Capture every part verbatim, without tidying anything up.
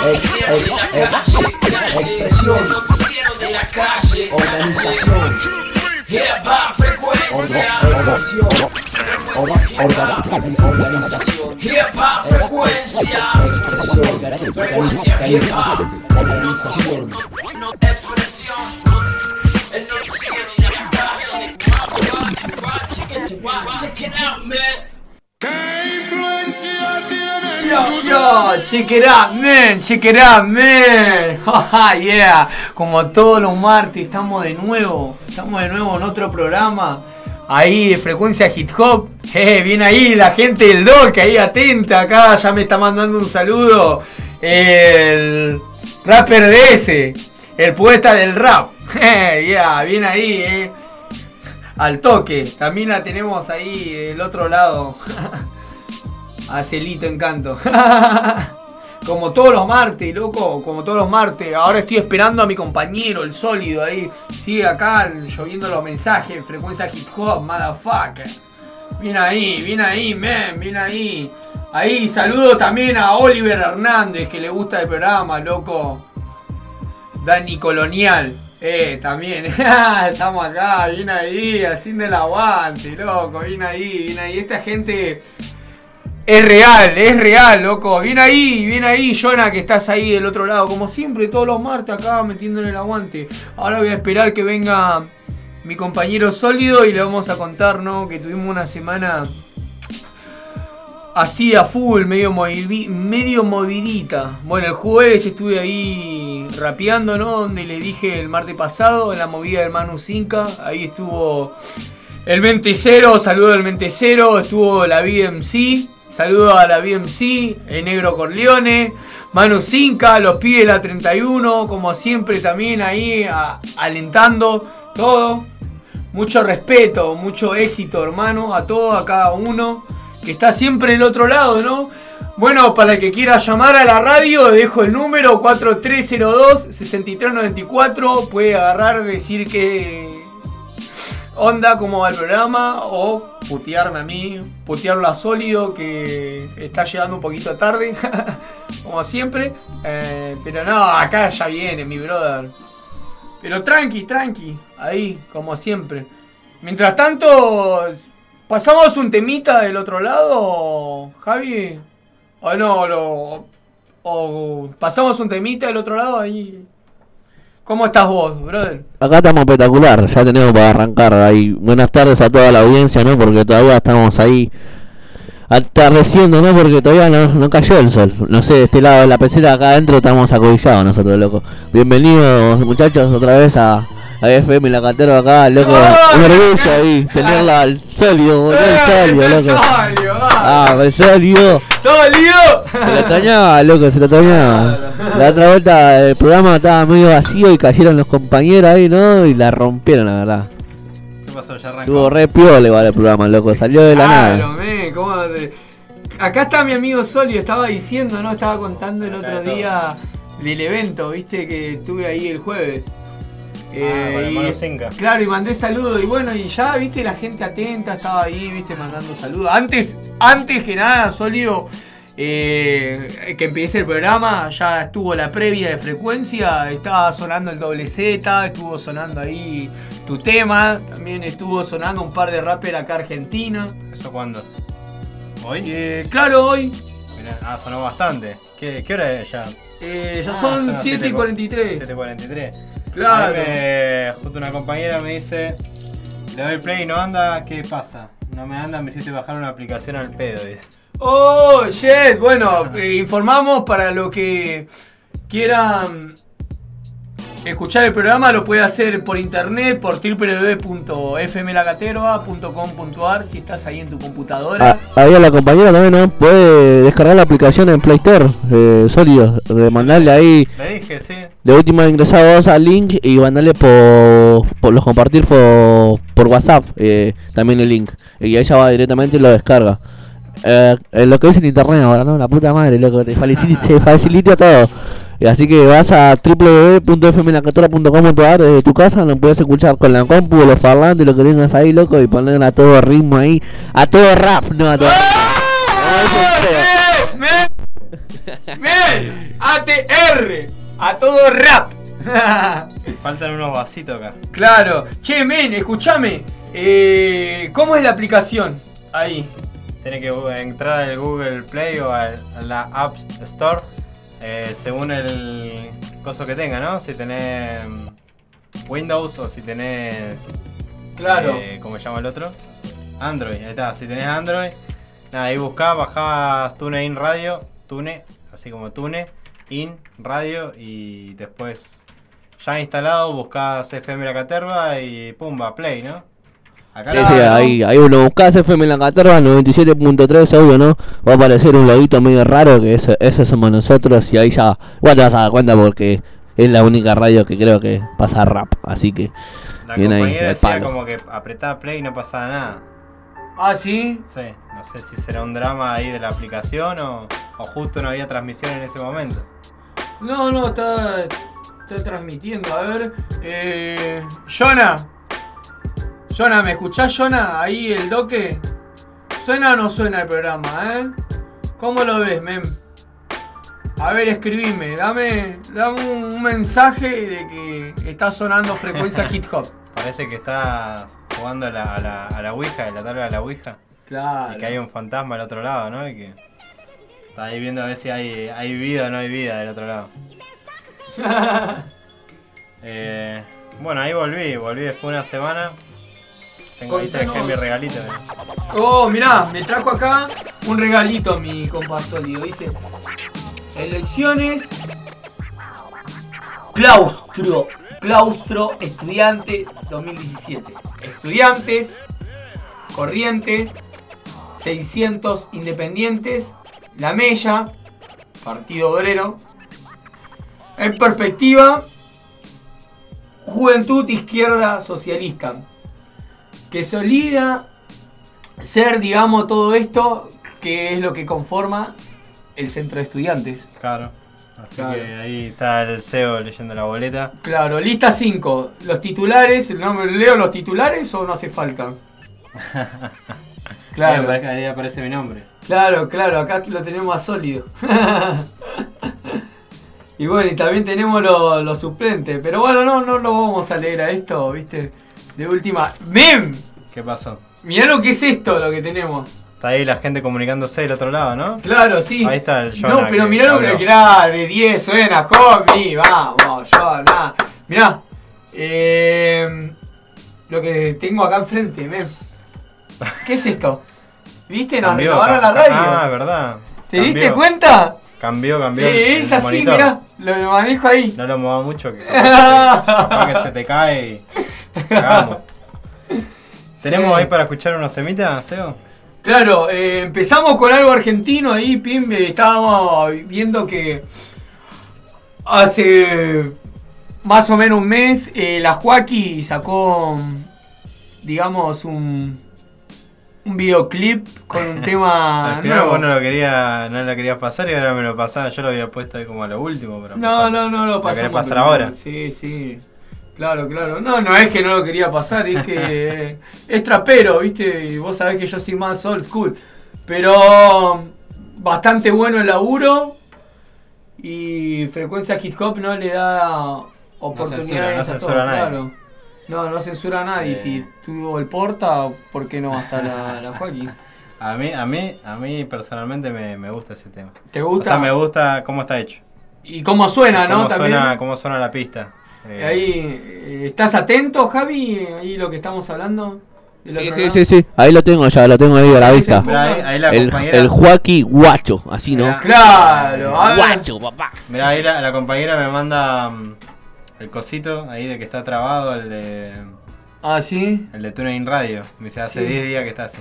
expresión, de la calle, organización, hip hop, frecuencia, expresión, organización, hip hop, frecuencia, expresión, frecuencia, hip hop, organización, expresión, el noticiero de la calle, check it out, man. Yo, yo, check it out, man, check it out, man. Yeah, como todos los martes estamos de nuevo, estamos de nuevo en otro programa. Ahí de frecuencia hip hop. Eh, viene ahí la gente del Doc, ahí atenta acá, ya me está mandando un saludo. El rapper de ese, el poeta del rap. Eh, yeah, viene ahí, eh. Al toque. También la tenemos ahí del otro lado. A Celito Encanto. Como todos los martes, loco. Como todos los martes. Ahora estoy esperando a mi compañero, el sólido ahí. Sigue acá lloviendo los mensajes. Frecuencia hip hop, motherfucker. Viene ahí, viene ahí, man. Viene ahí. Ahí saludo también a Oliver Hernández, que le gusta el programa, loco. Dani Colonial. Eh, también, estamos acá, viene ahí, haciendo el aguante, loco, viene ahí, viene ahí, esta gente es real, es real, loco, viene ahí, viene ahí, Jonah, que estás ahí del otro lado, como siempre, todos los martes acá metiéndole el aguante. Ahora voy a esperar que venga mi compañero sólido y le vamos a contar, ¿no?, que tuvimos una semana así a full, medio, movi- medio movidita. Bueno, el jueves estuve ahí rapeando, ¿no? Donde le dije el martes pasado, en la movida del Manu Zinca. Ahí estuvo el Mentecero, saludo al Mentecero. Estuvo la B M C, saludo a la B M C, el Negro Corleone, Manu Zinca, los pibes de la treinta y uno, como siempre también ahí a, alentando todo. Mucho respeto, mucho éxito, hermano, a todos, a cada uno que está siempre del otro lado, ¿no? Bueno, para el que quiera llamar a la radio, dejo el número cuatro tres cero dos, seis tres nueve cuatro. Puede agarrar, decir que onda, cómo va el programa, o putearme a mí, putearlo a Sólido, que está llegando un poquito tarde, como siempre. Eh, pero no, acá ya viene mi brother. Pero tranqui, tranqui, ahí, como siempre. Mientras tanto, ¿pasamos un temita del otro lado, Javi? ¿O no? Lo, ¿O pasamos un temita del otro lado ahí? ¿Cómo estás vos, brother? Acá estamos espectacular, ya tenemos para arrancar ahí. Buenas tardes a toda la audiencia, ¿no? Porque todavía estamos ahí atardeciendo, ¿no? Porque todavía no, no cayó el sol. No sé, de este lado de la pecera, acá adentro estamos acobillados nosotros, loco. Bienvenidos, muchachos, otra vez a... A F M La Cantera acá, loco. Un orgullo ahí, tenerla al sólido, boludo, el sólido, loco. Ah, el sólido. ¡Sólido! Se lo extrañaba, loco, se lo extrañaba. La otra vuelta el programa estaba medio vacío y cayeron los compañeros ahí, ¿no? Y la rompieron, la verdad. ¿Qué pasó? Ya arrancó. Estuvo re piola igual el programa, loco, salió de la nada. Claro, me, ¿cómo te... Acá está mi amigo Sólido, estaba diciendo, ¿no? Estaba contando el otro día del evento, ¿viste? Que tuve ahí el jueves. Eh, ah, y, claro, y mandé saludos y bueno, y ya viste la gente atenta, estaba ahí, viste, mandando saludos. Antes, antes que nada, Sólido, eh, que empiece el programa, ya estuvo la previa de frecuencia, estaba sonando el doble Z, estuvo sonando ahí tu tema, también estuvo sonando un par de rappers acá argentina. ¿Eso cuándo? ¿Hoy? Eh, claro, hoy. Mirá, ah, sonó bastante. ¿Qué, qué hora es ya? Eh, ya ah, son siete y cuarenta y tres. siete y cuarenta y tres. Claro. Me, justo una compañera me dice, le doy play y no anda, ¿qué pasa? No me anda, me hiciste bajar una aplicación al pedo. Dice. Oh, shit. Bueno, eh, informamos para los que quieran escuchar el programa, lo puede hacer por internet, por doble u doble u doble u punto f m la caterva punto com punto a r si estás ahí en tu computadora. Ah, ahí a la compañera también, ¿no? Puede descargar la aplicación en Play Store, eh, Sólido, de mandarle ahí. Le dije, sí. De última ingresar vos al link y mandarle por, por los compartir por, por WhatsApp, eh, también el link. Y ahí ya va directamente y lo descarga. Eh, lo que es el internet ahora, ¿no? La puta madre, loco, te facilita, te facilita todo. Así que vas a doble u doble u doble u punto f m la catorra punto com punto a r desde tu casa, lo puedes escuchar con la compu, los parlantes, lo que tengas ahí, loco, y poner a todo ritmo ahí, a todo rap, no a todo rap. Men, A T R, a todo rap. Faltan unos vasitos acá. Claro. Che, men, escúchame. Eh, ¿Cómo es la aplicación? Ahí. Tiene que entrar al Google Play o a la App Store, eh, según el coso que tenga, ¿no? Si tenés Windows o si tenés... Claro. Eh, ¿Cómo se llama el otro? Android, ahí está. Si tenés Android, nada, ahí buscás, bajás TuneIn Radio, Tune, así como Tune, In Radio, y después ya instalado buscás F M La Caterva y pumba, play, ¿no? Acá Sí, la- sí, ahí, ahí uno buscás F M en la Caterva, noventa y siete punto tres, obvio, ¿no? Va a aparecer un loguito medio raro, que ese, ese somos nosotros, y ahí ya, bueno, te vas a dar cuenta porque es la única radio que creo que pasa rap, así que La bien ahí, compañera al decía palo. como que apretaba play y no pasaba nada. Ah, sí. Sí, no sé si será un drama ahí de la aplicación o, o justo no había transmisión en ese momento. No, no, está, está transmitiendo. A ver. Eh, Jonah. Jonah, ¿me escuchás, Jonah? Ahí el doque. ¿Suena o no suena el programa, eh? ¿Cómo lo ves, mem? A ver, escribime. Dame, dame un, un mensaje de que está sonando frecuencia hip hop. Parece que está jugando a la, a la, a la Ouija, de la tabla de la Ouija. Claro. Y que hay un fantasma al otro lado, ¿no? Y que está ahí viendo a ver si hay, hay vida o no hay vida del otro lado. eh, bueno, ahí volví, volví después de una semana. Tengo ahí traje Contanos. mi regalito. ¿eh? Oh, mirá, me trajo acá un regalito mi compa sólido. Dice: elecciones claustro, claustro estudiante dos mil diecisiete. Estudiantes, corriente, seiscientos independientes, La Mella, Partido Obrero. En perspectiva, Juventud Izquierda Socialista. Que solida ser, digamos, todo esto que es lo que conforma el centro de estudiantes. Claro. Así Claro. que ahí está el C E O leyendo la boleta. Claro, lista cinco. Los titulares, ¿no me leo los titulares o no hace falta? Claro, Ahí, ahí aparece mi nombre. claro, claro, acá lo tenemos más sólido. Y bueno, y también tenemos los los suplentes. Pero bueno, no, no lo vamos a leer a esto, ¿viste? De última. ¡Mem! ¿Qué pasó? Mirá lo que es esto, lo que tenemos. Está ahí la gente comunicándose del otro lado, ¿no? Claro, sí. Ahí está el Jonah. No, pero que mirá lo que habló. era de diez suena, homie. Vamos, Jonah. Mirá. Eh, lo que tengo acá enfrente, men. ¿Qué es esto? ¿Viste? Nos Cambió, renovaron ca- la radio. Ah, verdad. ¿Te Cambió. diste cuenta? Cambió, cambió. Eh, el- es el así, monitor. mirá. Lo, lo manejo ahí. No lo muevas mucho, que capaz que, capaz que se te cae y cagamos. ¿Tenemos ahí para escuchar unos temitas, Seo? Claro, eh, empezamos con algo argentino ahí, Pim. eh, Estábamos viendo que hace más o menos un mes eh, la Joaquí sacó, digamos, un, un videoclip con un tema Al final nuevo. vos no lo quería, no lo querías pasar y ahora me lo pasaba. Yo lo había puesto ahí como a lo último. Pero No, no, no lo ¿Lo querés pasamos. pasar primero. ahora? Sí, sí. Claro, claro. No, no es que no lo quería pasar, es que eh, es trapero, ¿viste? Y vos sabés que yo soy más old school. Pero bastante bueno el laburo y Frecuencia Hip Hop no le da oportunidades no a censura todos, a nadie. claro. No, no censura a nadie. Eh. Si tuvo el porta, ¿por qué no va a estar la, la Joaquín? A mí, a mí, a mí personalmente me, me gusta ese tema. ¿Te O gusta? sea, me gusta cómo está hecho. Y cómo suena, cómo ¿no? También. Suena, cómo suena la pista. Eh, Ahí, eh, ¿estás atento, Javi? Ahí lo que estamos hablando. del Sí, otro sí, lado. sí, sí, ahí lo tengo ya, lo tengo ahí a la Ahí vista. se Mirá, ahí, ahí la El, compañera. el Joaquí guacho, así, ¿no? Mirá. Claro, a ver. Guacho, papá. Mirá, ahí la, la compañera me manda mm, el cosito ahí de que está trabado, el de Ah, ¿sí? el de TuneIn Radio. Me dice, hace Sí. diez días que está así.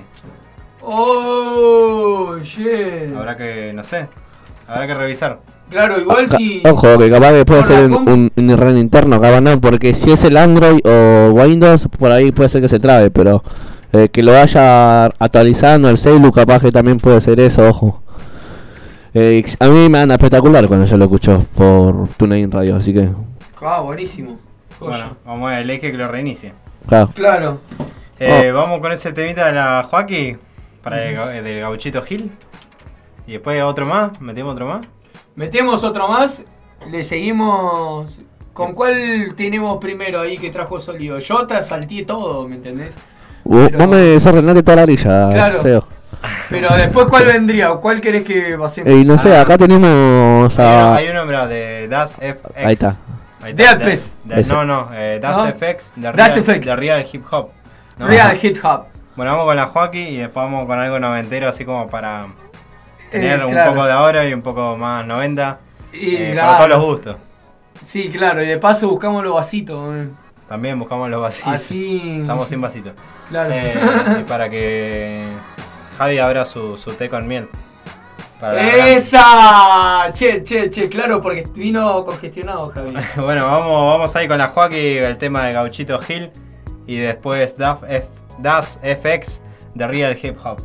Oh, shit. Habrá que, no sé, habrá que revisar. Claro, igual si... Ojo, que capaz que puede Con ser la un, comp- un, un error interno, capaz no, porque si es el Android o Windows, por ahí puede ser que se trabe, pero eh, que lo vaya actualizando el celu, capaz que también puede ser eso, ojo. Eh, a mí me anda espectacular cuando yo lo escucho por TuneIn Radio, así que, Ah, buenísimo. Joya. Bueno, vamos al eje que lo reinicie. claro. Claro. Eh, Vamos con ese temita de la Joaquí, para el, gau- del Gauchito Gil. Y después otro más, metimos otro más. Metemos otro más. Le seguimos. ¿Con cuál tenemos primero ahí que trajo Sólido? Yo te salté todo, ¿me entendés? Vos, Pero- vos me desordenaste toda la grilla, Claro. Seo. Pero después, ¿cuál vendría? ¿O cuál querés que pasemos? Y no sé, Ah. acá tenemos Hay uno, a... hay uno, mirá, de Das F X. Ahí está. Ahí De Alpes. de- Ese. no, no, eh, Das ¿No? F X de Das Real, F X. de Real Hip Hop. No, Real ajá. Hip Hop. Bueno, vamos con la Joaquín y después vamos con algo noventero, así como para tener Eh, un claro. poco de ahora y un poco más noventa. Y eh, claro. Para todos los gustos. Sí, claro, y de paso buscamos los vasitos. eh. También buscamos los vasitos. Así. Estamos sin vasitos. Claro. Eh, y para que Javi abra su, su té con miel. Para la ¡Esa! Che, che, che, claro, porque vino congestionado, Javi. Bueno, vamos, vamos ahí con la Joaquín, el tema de Gauchito Hill. Y después Das F, Das F X de Real Hip Hop.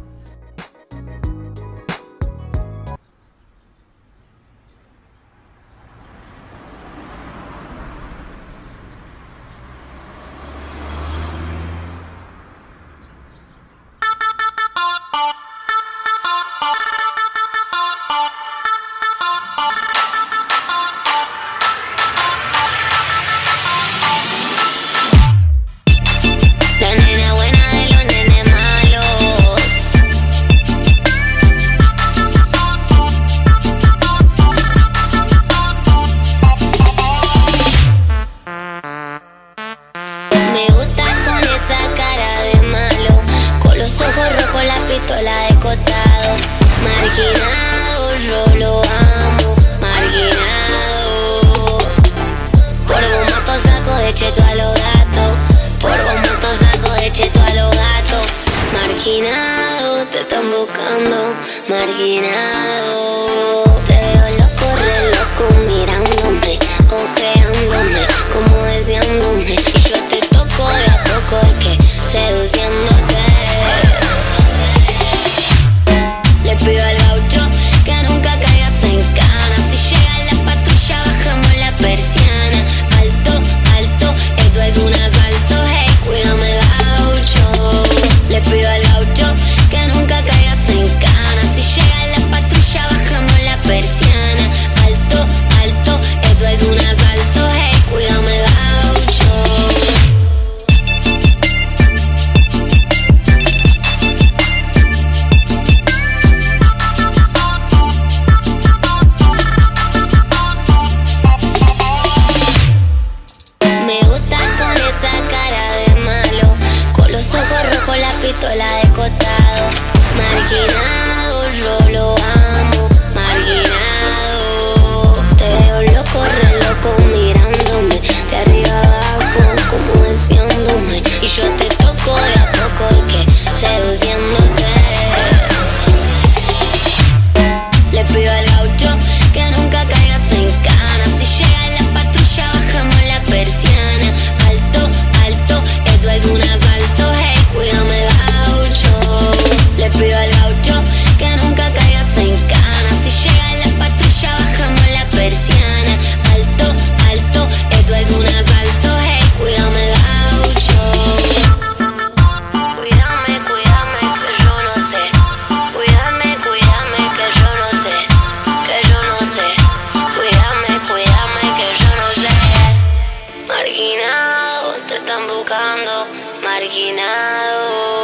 La nena buena de los nenes malos. Me gusta con esa cara de malo, con los ojos rojos, la pistola de costado. Marginado, yo lo amo, marginado. Por bombato saco de cheto a los gatos. Por bombato saco de cheto a los gatos. Marginado, te están buscando. Marginado. Te veo loco, re loco, mirándome, ojeándome, como deseándome. Y yo te toco de a poco, es que seduciéndote. Le pido al gaucho que nunca caigas en cana. Si llega la patrulla bajamos la persiana. Alto, alto, esto es un asalto. Hey, cuídame gaucho. Le pido al gaucho que nunca caigas en cana. Si llega la patrulla bajamos la persiana. Alto, alto, esto es un asalto. Hey, cuídame gaucho. Me gusta con esa cara de malo, con los ojos rojos, la pistola de costado. Marginado, yo lo amo, marginado. Te veo loco, re loco, mirándome de arriba abajo, como deseándome. Y yo te toco de a poco, y que seduciéndote. Le pido al gaucho que nunca caigas en cana. Si llega la patrulla bajamos la persiana. Alto, alto, esto es un asalto. Hey, cuídame gaucho. Le pido al gaucho que nunca caigas en cana. Si llega la patrulla bajamos la persiana. Alto, alto, esto es un asalto. Hey, cuídame gaucho. Cuídame, cuídame, que yo no sé. Cuídame, cuídame, que yo no sé. Que yo no sé. Cuídame, cuídame, que yo no sé. Marginado, te están buscando. Marginado.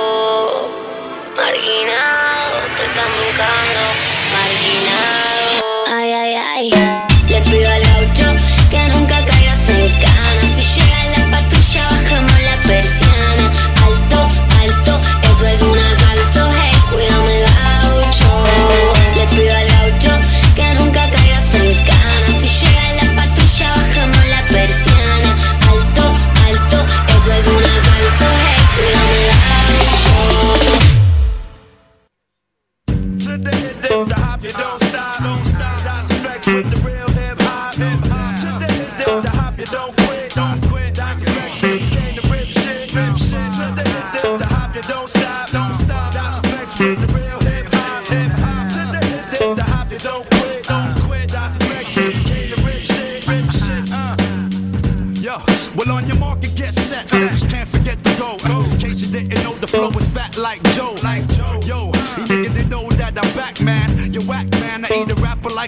Marginado, te están buscando. Marginado. Ay, ay, ay. Le pido al gaucho que nunca caigas en cana. Si llega la patrulla bajamos la persiana. Alto, alto, esto es un asalto. Hey, cuídame gaucho. Le pido al gaucho que nunca caigas en cana. Si llega la patrulla bajamos la persiana. Alto, alto, esto es un asalto. Hey, cuídame gaucho. To the hip, hip, the hop, you don't stop, don't stop. Das F X with the real hip hop, hip hop. To the hip, hip, the hop, you don't quit, don't quit. Das F X came to rip shit, rip shit. To the hip, hip, the hop, you don't stop, don't stop. Das F X with the real hip hop, hip hop. To the hip, hip, the hop, you don't quit, don't quit. Das F X came to rip shit, rip shit. Uh. Yo, well on your market, get set. Uh, can't forget to go. Uh, in case you didn't know, the flow is fat like Joe. Like Joe. Yo, you nigga didn't know that I'm back, man. You whack, man. I eat a rapper like a pack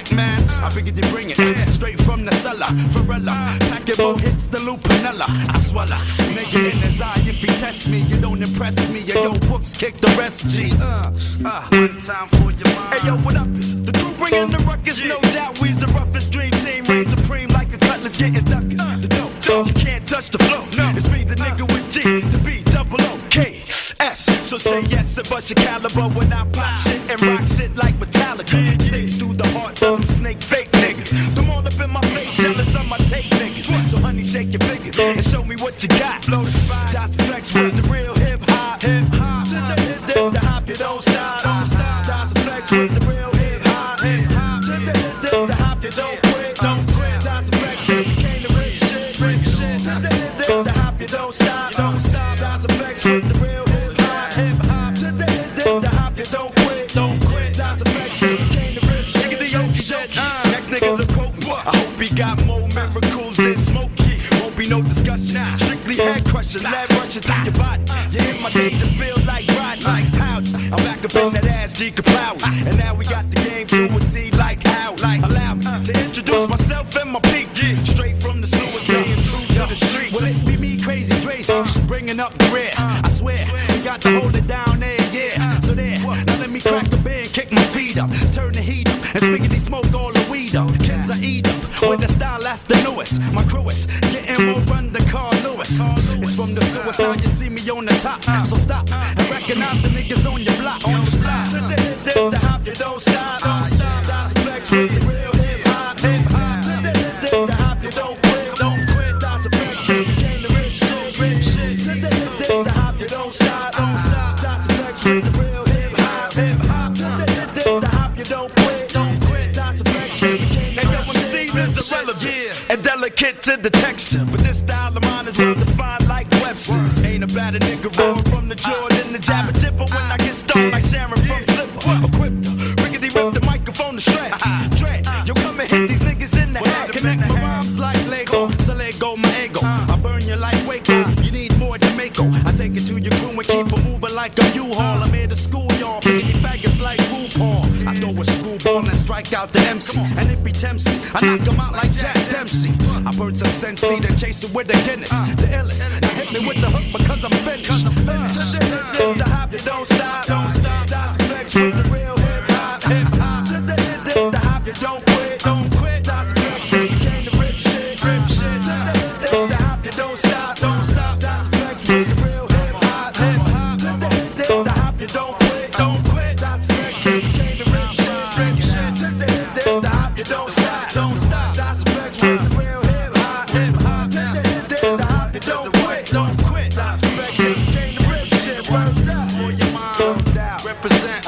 it, man. I figured you bring it straight from the cellar. Varela, pack it, more hits the Lupinella. I swallow, nigga in his eye. If he test me, you don't impress me. Yo, yo, books kick the rest, G. Uh, uh, one time for your mind. Hey, yo, what up? It's the crew bringing the ruckus. No doubt, we's the roughest dream team. Reign supreme like a cutlass getting duckers. The dope, you can't touch the flow. No, it's me, the nigga with G, the B, double O, K. S. So say yes and bust your caliber when I pop shit and rock shit like Metallica. Sticks through the hearts of them snake fake niggas. Them all up in my face, jealous of my tape niggas. So honey, shake your fingers and show me what you got. Blow the spot, Das Flex with the real hip hop. Hip hop, to the hip dip, the hop, you don't stop. Don't stop. Das Flex with the real hip hop. Hip hop, to the hip dip, the hop, you don't quit. Don't quit. Das Flex, we came to rip shit, rip shit. To the hip dip, the hop, you don't stop. Don't stop. Das Flex with the real hip hop. Hip hop, to the hip dip, the hop, you don't quit. Don't quit. Das Flex, we came to rip shit. Nigga, the yoke shit. Next nigga, the coke. I hope he got more miracles than Smokey. Won't be no discussion. Strictly head crushing, lead rushing through your body. You in my danger, feel like riding like Howdy. I'm back up in that ass, G Kapow. And now we got the game to a T like how. Like allow me to introduce myself and my peak. Straight from the sewers, staying true to the streets. Well, it be me, Crazy Trace, bringing up the rear. I swear, we got to hold it down there, yeah. So there, now let me crack the bed, kick my feet up, turn the heat up, and spiggity smoke all the weed up. Kids I eat up, with the style that's the newest. My crew is getting more run than Carl Lewis. It's from the sewers, now you see me on the top. So stop and recognize the niggas on your block. On the block, to the hip dip, the hop, you don't stop. Don't stop, Das Flex with the real hip hop. Hip hop, to the hip dip, the hop, you don't quit. Don't quit, Das Flex, we came to rip shit, rip shit. To the hip dip, the hop, you don't stop. Don't stop, Das Flex with the real hip hop. Hip hop, to the hip dip, the hop, you don't quit. Don't quit, Das Flex, we came to rip shit. Is irrelevant and delicate to the texture, but this style of mine is well defined like Webster's. Ain't about a nigga rolling from the Jordan, the jabber tipper when I get stoned like Sharon from Slipper. Equipped her, rickety rip the microphone to stretch. Dread, yo come and hit these niggas in the head. Connect my rhymes like Lego, so let go my ego. I burn you like Waco, you need more Jamaica. I take it to your crew and keep it moving like a U-Haul. I'm here to school y'all, rickety faggots like RuPaul. I throw a screwball and strike out the M C, and if he tempts me, I knock him out like Jack Dempsey. I burn some Sensi, then chase it with a Guinness. The illest, now hit me with the hook because I'm finished. Uh, to the hip dip, the hop, you don't stop. Don't stop, Das Flex with the real hip hop. Hip hop, to the hip dip, the hop, you don't quit. Don't quit, Das Flex, we came to rip shit, rip shit. To the hip dip, the hop, you don't stop. Don't stop, Das Flex with the real hip hop. Hip hop, to the hip dip, the hop, you don't quit. Don't quit, Das Flex, we came to rip shit, rip shit. To the hip dip, the hop, you don't stop. Don't stop, Das Flex with the real hip hop. Hip hop, to the hip dip, the hop, you don't quit. Don't quit, Das Flex, we came to rip shit. Word up, for your mind, no doubt. Represent.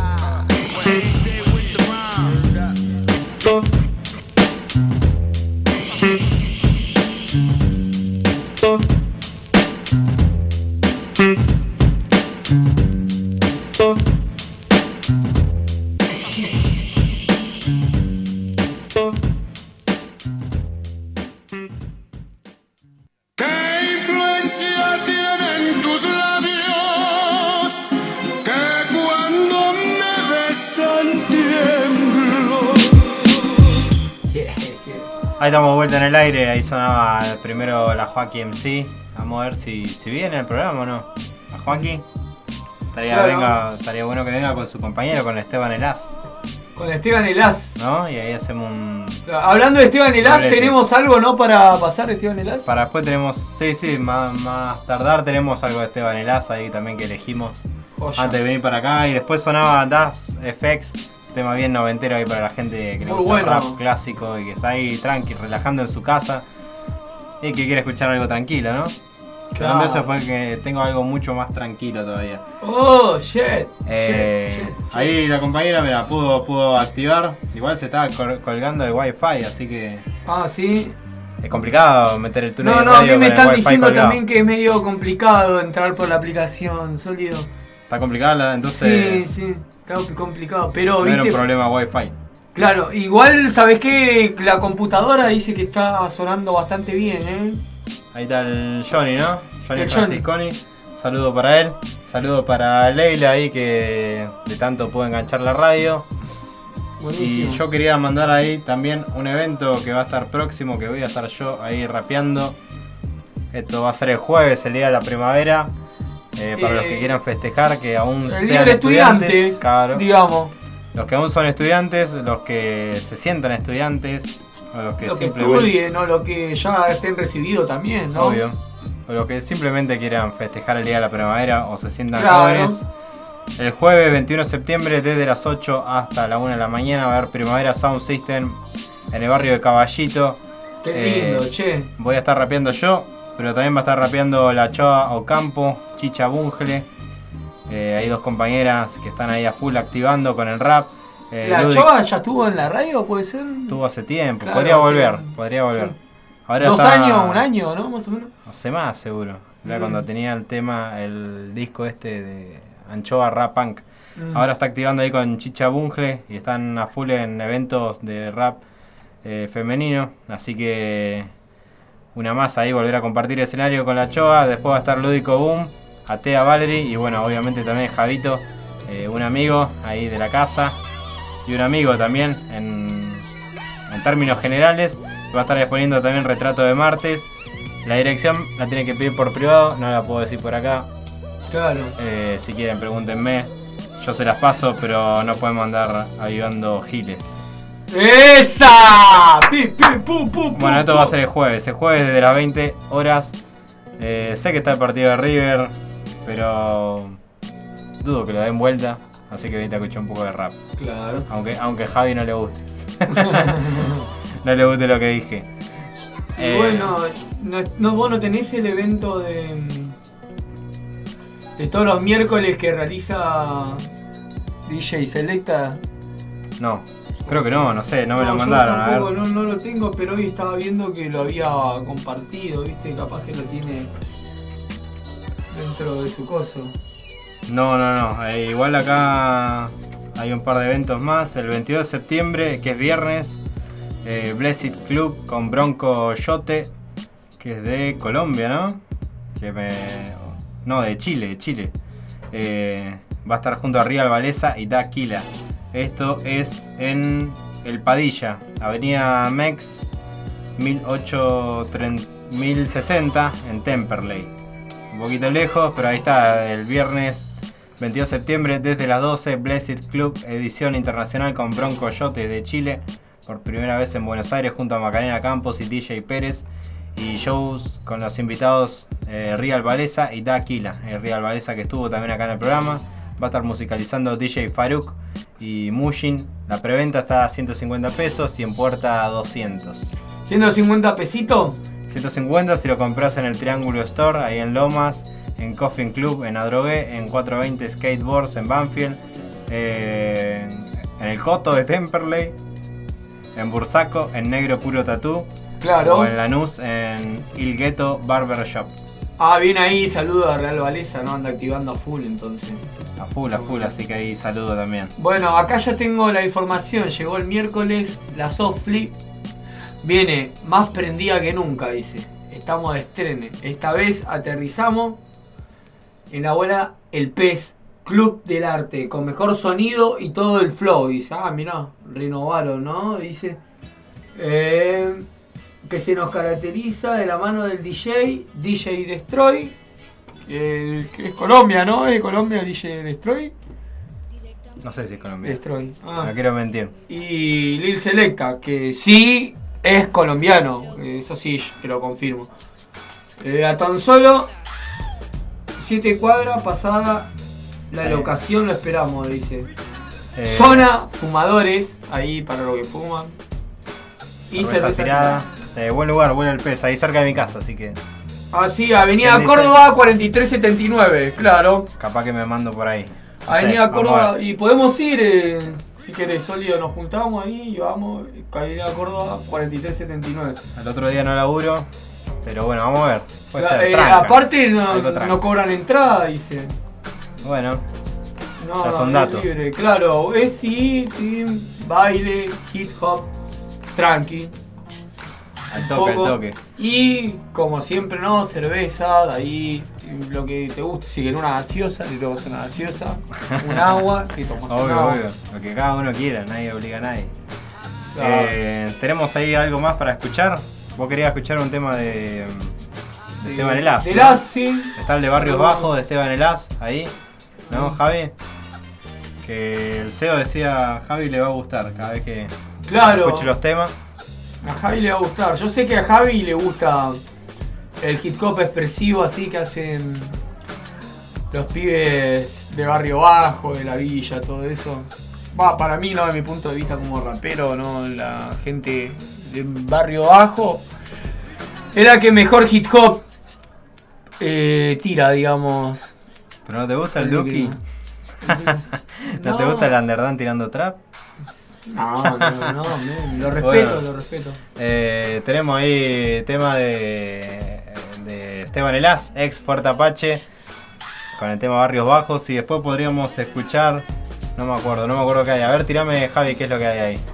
We ain't there with the rhyme. ¿Qué influencia tienen tus labios que cuando me besan tiemblo? Ahí estamos de vuelta en el aire, ahí sonaba primero la Joaquín M C. Vamos a ver si, si viene el programa o no. La Joaquín. Estaría, Claro. venga, estaría bueno que venga con su compañero, con Esteban Elaz, Con Esteban Elaz. ¿no? Y ahí hacemos un... Hablando de Esteban Elaz, Doblete. tenemos algo, ¿no? Para pasar, Esteban Elaz. Para después tenemos, sí, sí, más, más tardar tenemos algo de Esteban Elaz ahí también que elegimos Joya. antes de venir para acá. Y después sonaba Das F X, tema bien noventero ahí para la gente que le Muy gusta el bueno. rap clásico y que está ahí tranqui, relajando en su casa y que quiere escuchar algo tranquilo, ¿no? Claro. Hablando de eso, después que tengo algo mucho más tranquilo todavía. Oh, shit. Eh, shit, shit, shit. Ahí la compañera me la pudo, pudo activar. Igual se estaba col- colgando el wifi, así que Ah, sí. es complicado meter el túnel No, de no, a radio mí me con el están wifi diciendo colgado. también que es medio complicado entrar por la aplicación, sólido. Está complicada, la- entonces Sí, sí, está complicado. Pero, no era un viste, problema wifi. claro, igual, ¿sabes qué? La computadora dice que está sonando bastante bien, ¿eh? Ahí está el Johnny, ¿no? Johnny El Johnny. Francisconi. Saludo para él. Saludo para Leila ahí que de tanto pudo enganchar la radio. Buenísimo. Y yo quería mandar ahí también un evento que va a estar próximo, que voy a estar yo ahí rapeando. Esto va a ser el jueves, el día de la primavera. Eh, para Eh, los que quieran festejar, que aún El sean día del estudiantes. estudiante, Claro. digamos. Los que aún son estudiantes, los que se sientan estudiantes, o los que Lo que simplemente. estudien, o lo que ya estén recibidos también, ¿no? Obvio. O los que simplemente quieran festejar el día de la primavera o se sientan Claro. jóvenes. El jueves veintiuno de septiembre, desde las ocho hasta la una de la mañana, va a haber Primavera Sound System en el barrio de Caballito. Qué lindo, Eh, che. Voy a estar rapeando yo, pero también va a estar rapeando la Choa Ocampo, Chicha Bungle. Eh, hay dos compañeras que están ahí a full activando con el rap. Eh, ¿La Ludwig Chova ya estuvo en la radio, puede ser? estuvo hace tiempo, Claro, podría hace- volver, podría volver. sí. Ahora ¿Dos está- años, un año, no? Más o menos. Hace más, seguro. Era Mm. cuando tenía el tema, el disco este de Anchoa Rap Punk. Mm. Ahora está activando ahí con Chicha Bungle y están a full en eventos de rap eh, femenino. Así que una más ahí, volver a compartir escenario con la Choa. Después va a estar Lúdico Boom, Atea Valerie y bueno, obviamente también Javito, eh, un amigo ahí de la casa. Y un amigo también en, en términos generales. Va a estar exponiendo también Retrato de Martes. La dirección la tienen que pedir por privado, no la puedo decir por acá. Claro. Eh, si quieren, pregúntenme. Yo se las paso, pero no podemos andar avivando giles. ¡Esa! ¡Pi, pi, pu, pu, pu, Bueno, esto pu! va a ser el jueves. El jueves desde las veinte horas. Eh, sé que está el partido de River, pero dudo que lo den vuelta. Así que ahorita escuché un poco de rap. Claro. Aunque, aunque a Javi no le guste. No le guste lo que dije. Y Eh, bueno, no, no, vos no tenés el evento de. de todos los miércoles que realiza D J Selecta. No, creo que no, no sé, no me lo yo mandaron. A tampoco, ver. no, no lo tengo, pero hoy estaba viendo que lo había compartido, ¿viste? Capaz que lo tiene dentro de su coso. No, no, no. Eh, igual acá hay un par de eventos más. El veintidós de septiembre, que es viernes, eh, Blessed Club con Bronco Yote, que es de Colombia, ¿no? Que me... No, de Chile, de Chile. Eh, va a estar junto a Real Valesa y Daquila. Esto es en El Padilla, Avenida Mex mil ochocientos sesenta en Temperley. Un poquito lejos, pero ahí está, el viernes veintidós de septiembre desde las doce, Blessed Club, edición internacional con Bronco Yote de Chile, por primera vez en Buenos Aires junto a Macarena Campos y D J Pérez, y shows con los invitados eh, Real Valesa y Daquila. El Real Valesa que estuvo también acá en el programa, va a estar musicalizando D J Faruk y Mushin. La preventa está a ciento cincuenta pesos y en puerta a doscientos. ¿ciento cincuenta pesitos? ciento cincuenta si lo compras en el Triángulo Store, ahí en Lomas, en Coffin Club, en Adrogué, en cuatrocientos veinte Skateboards, en Banfield, eh, en el Coto de Temperley, en Bursaco, en Negro Puro Tatú, Claro. o en Lanús, en Il Ghetto Barber Shop. Ah, bien ahí, saludo a Real Valesa, ¿no? Anda activando a full entonces. A full, a full, así que ahí saludo también. Bueno, acá ya tengo la información. Llegó el miércoles, la Soft Flip viene más prendida que nunca, dice. Estamos de estrene. Esta vez aterrizamos en la bola El Pez, Club del Arte, con mejor sonido y todo el flow. Dice, ah, mirá, renovaron, ¿no? Dice. Eh, que se nos caracteriza de la mano del D J, D J Destroy, que, que es Colombia, ¿no? Es de Colombia D J Destroy. No sé si es colombiano. Destroy. Ah. No quiero mentir. Y Lil Selecta, que sí es colombiano, eso sí te lo confirmo. Eh, a tan solo siete cuadras pasada la Sí. locación lo esperamos, dice. Eh, Zona fumadores, ahí para los que fuman. Y cerveza cerveza tirada. Eh, buen lugar, buen el pez, ahí cerca de mi casa, así que Ah, sí, Avenida ¿Quién dice? Córdoba cuarenta y tres setenta y nueve, claro. capaz que me mando por ahí. No Avenida sé, vamos a Córdoba, ver. y podemos ir, eh, si querés, sólido, nos juntamos ahí y vamos. Avenida Córdoba cuarenta y tres setenta y nueve. Al otro día no laburo, pero bueno, vamos a ver. Puede La- ser, eh, tranca. aparte no, Algo tranca. no cobran entrada, dice. Bueno, No, Ya no, son es datos. libre. Claro, es sí, team, baile, hip hop, tranqui. al un toque, al poco. toque. Y como siempre, ¿no? Cerveza, de ahí, lo que te guste. Si querés una gaseosa, te tomas una gaseosa, un agua, te tomas un Obvio, agua. obvio. Lo que cada uno quiera, nadie obliga a nadie. Claro. Eh, ¿Tenemos ahí algo más para escuchar? ¿Vos querías escuchar un tema de, de Esteban Elaz? De ¿no? Elaz, sí. Está el de Barrios Pero- Bajos de Esteban Elaz, ahí, ¿no, Javi? Que el C E O decía, a Javi le va a gustar cada vez que Claro. escuche los temas. A Javi le va a gustar. Yo sé que a Javi le gusta el hip hop expresivo así que hacen los pibes de Barrio Bajo, de la Villa, todo eso. Va, para mí, no, de mi punto de vista como rapero, no, la gente de Barrio Bajo es la que mejor hip hop eh, tira, digamos. ¿Pero no te gusta el Así que Duki? no. ¿No te gusta el Underdance tirando trap? No, no, no, no, lo respeto, Bueno. lo respeto. Eh, tenemos ahí tema de, de Esteban Elaz, ex Fuerte Apache, con el tema Barrios Bajos, y después podríamos escuchar, no me acuerdo, no me acuerdo qué hay. A ver, tirame, Javi, qué es lo que hay ahí.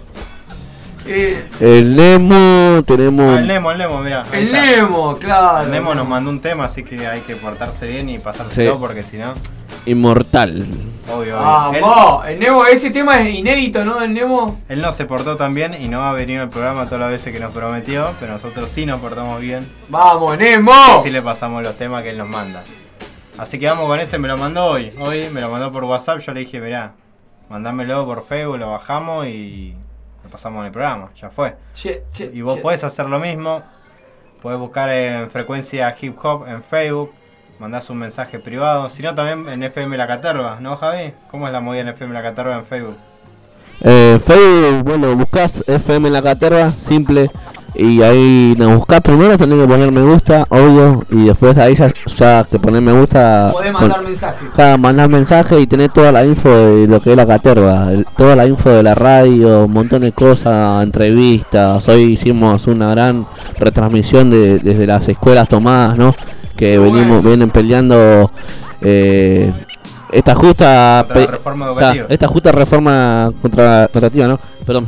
Eh, El Nemo, tenemos. Ah, el Nemo, el Nemo, mirá. ahí el está. Nemo, claro. El Nemo nos mandó un tema, así que hay que portarse bien y pasárselo, Sí. porque si no, Inmortal. obvio, obvio. Vamos, el Nemo, ese tema es inédito, ¿no? El Nemo. Él, él no se portó tan bien y no ha venido al programa todas las veces que nos prometió, pero nosotros sí nos portamos bien. Vamos, Nemo. Y sí le pasamos los temas que él nos manda. Así que vamos con ese, me lo mandó hoy. Hoy me lo mandó por WhatsApp, yo le dije, mirá, mandámelo por Facebook, lo bajamos y lo pasamos en el programa, ya fue. Che, che, Y vos che. podés hacer lo mismo, podés buscar en Frecuencia Hip Hop en Facebook, mandás un mensaje privado, si no también en F M La Caterva, ¿no, Javi? ¿Cómo es la movida en F M La Caterva en Facebook? Eh, Facebook, bueno, buscas F M en la Caterva, simple. Y ahí nos buscás primero, tenés que poner me gusta, obvio. Y después ahí ya, ya que poner me gusta. Podés con- mandar mensajes. Cada mandar mensaje y tenés toda la info de lo que es la Caterva, el- toda la info de la radio, un montón de cosas, entrevistas. Hoy hicimos una gran retransmisión de, desde las escuelas tomadas, ¿no? Que Muy venimos, bueno. vienen peleando eh, esta justa Contra la pe- reforma esta, educativa. esta justa reforma contra contrativa, ¿no? Perdón.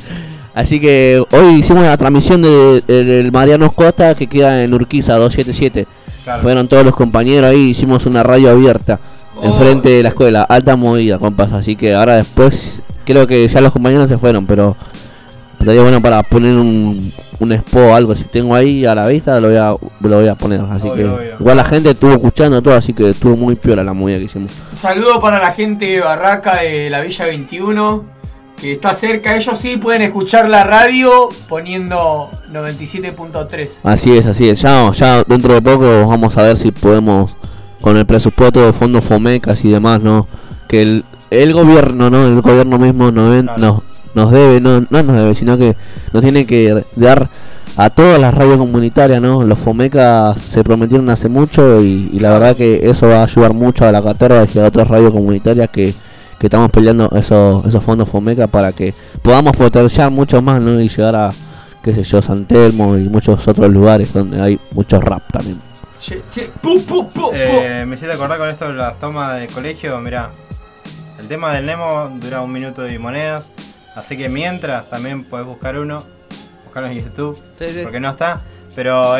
Así que hoy hicimos la transmisión de- de- del Mariano Costa que queda en Urquiza doscientos setenta y siete. Claro. Fueron todos los compañeros ahí, hicimos una radio abierta Oh. enfrente de la escuela, alta movida, compas. Así que ahora después, creo que ya los compañeros se fueron, pero estaría bueno para poner un, un expo o algo. Si tengo ahí a la vista, lo voy a, lo voy a poner. Así Obvio, que obvio. igual la gente estuvo escuchando todo, así que estuvo muy piola la movida que hicimos. Un saludo para la gente de Barraca de la Villa veintiuno, que está cerca. Ellos sí pueden escuchar la radio poniendo noventa y siete punto tres. Así es, así es. Ya, ya dentro de poco vamos a ver si podemos, con el presupuesto de fondos Fomecas y demás, ¿no? Que el, el gobierno, ¿no? El gobierno mismo nos, ven- Claro. nos, nos debe, no, no nos debe, sino que nos tiene que dar a todas las radios comunitarias, ¿no? Los Fomecas se prometieron hace mucho y, y la verdad que eso va a ayudar mucho a la Caterva y a otras radios comunitarias que, que estamos peleando esos, esos fondos Fomeca para que podamos potenciar mucho más, ¿no? Y llegar a, qué sé yo, San Telmo y muchos otros lugares donde hay mucho rap también. Che, che, pu, pu, pu, pu. Eh, me hiciste acordar con esto de las tomas de colegio, mirá. El tema del Nemo dura un minuto y monedas. Así que mientras también podés buscar uno. Buscarlo en YouTube. Porque no está. Pero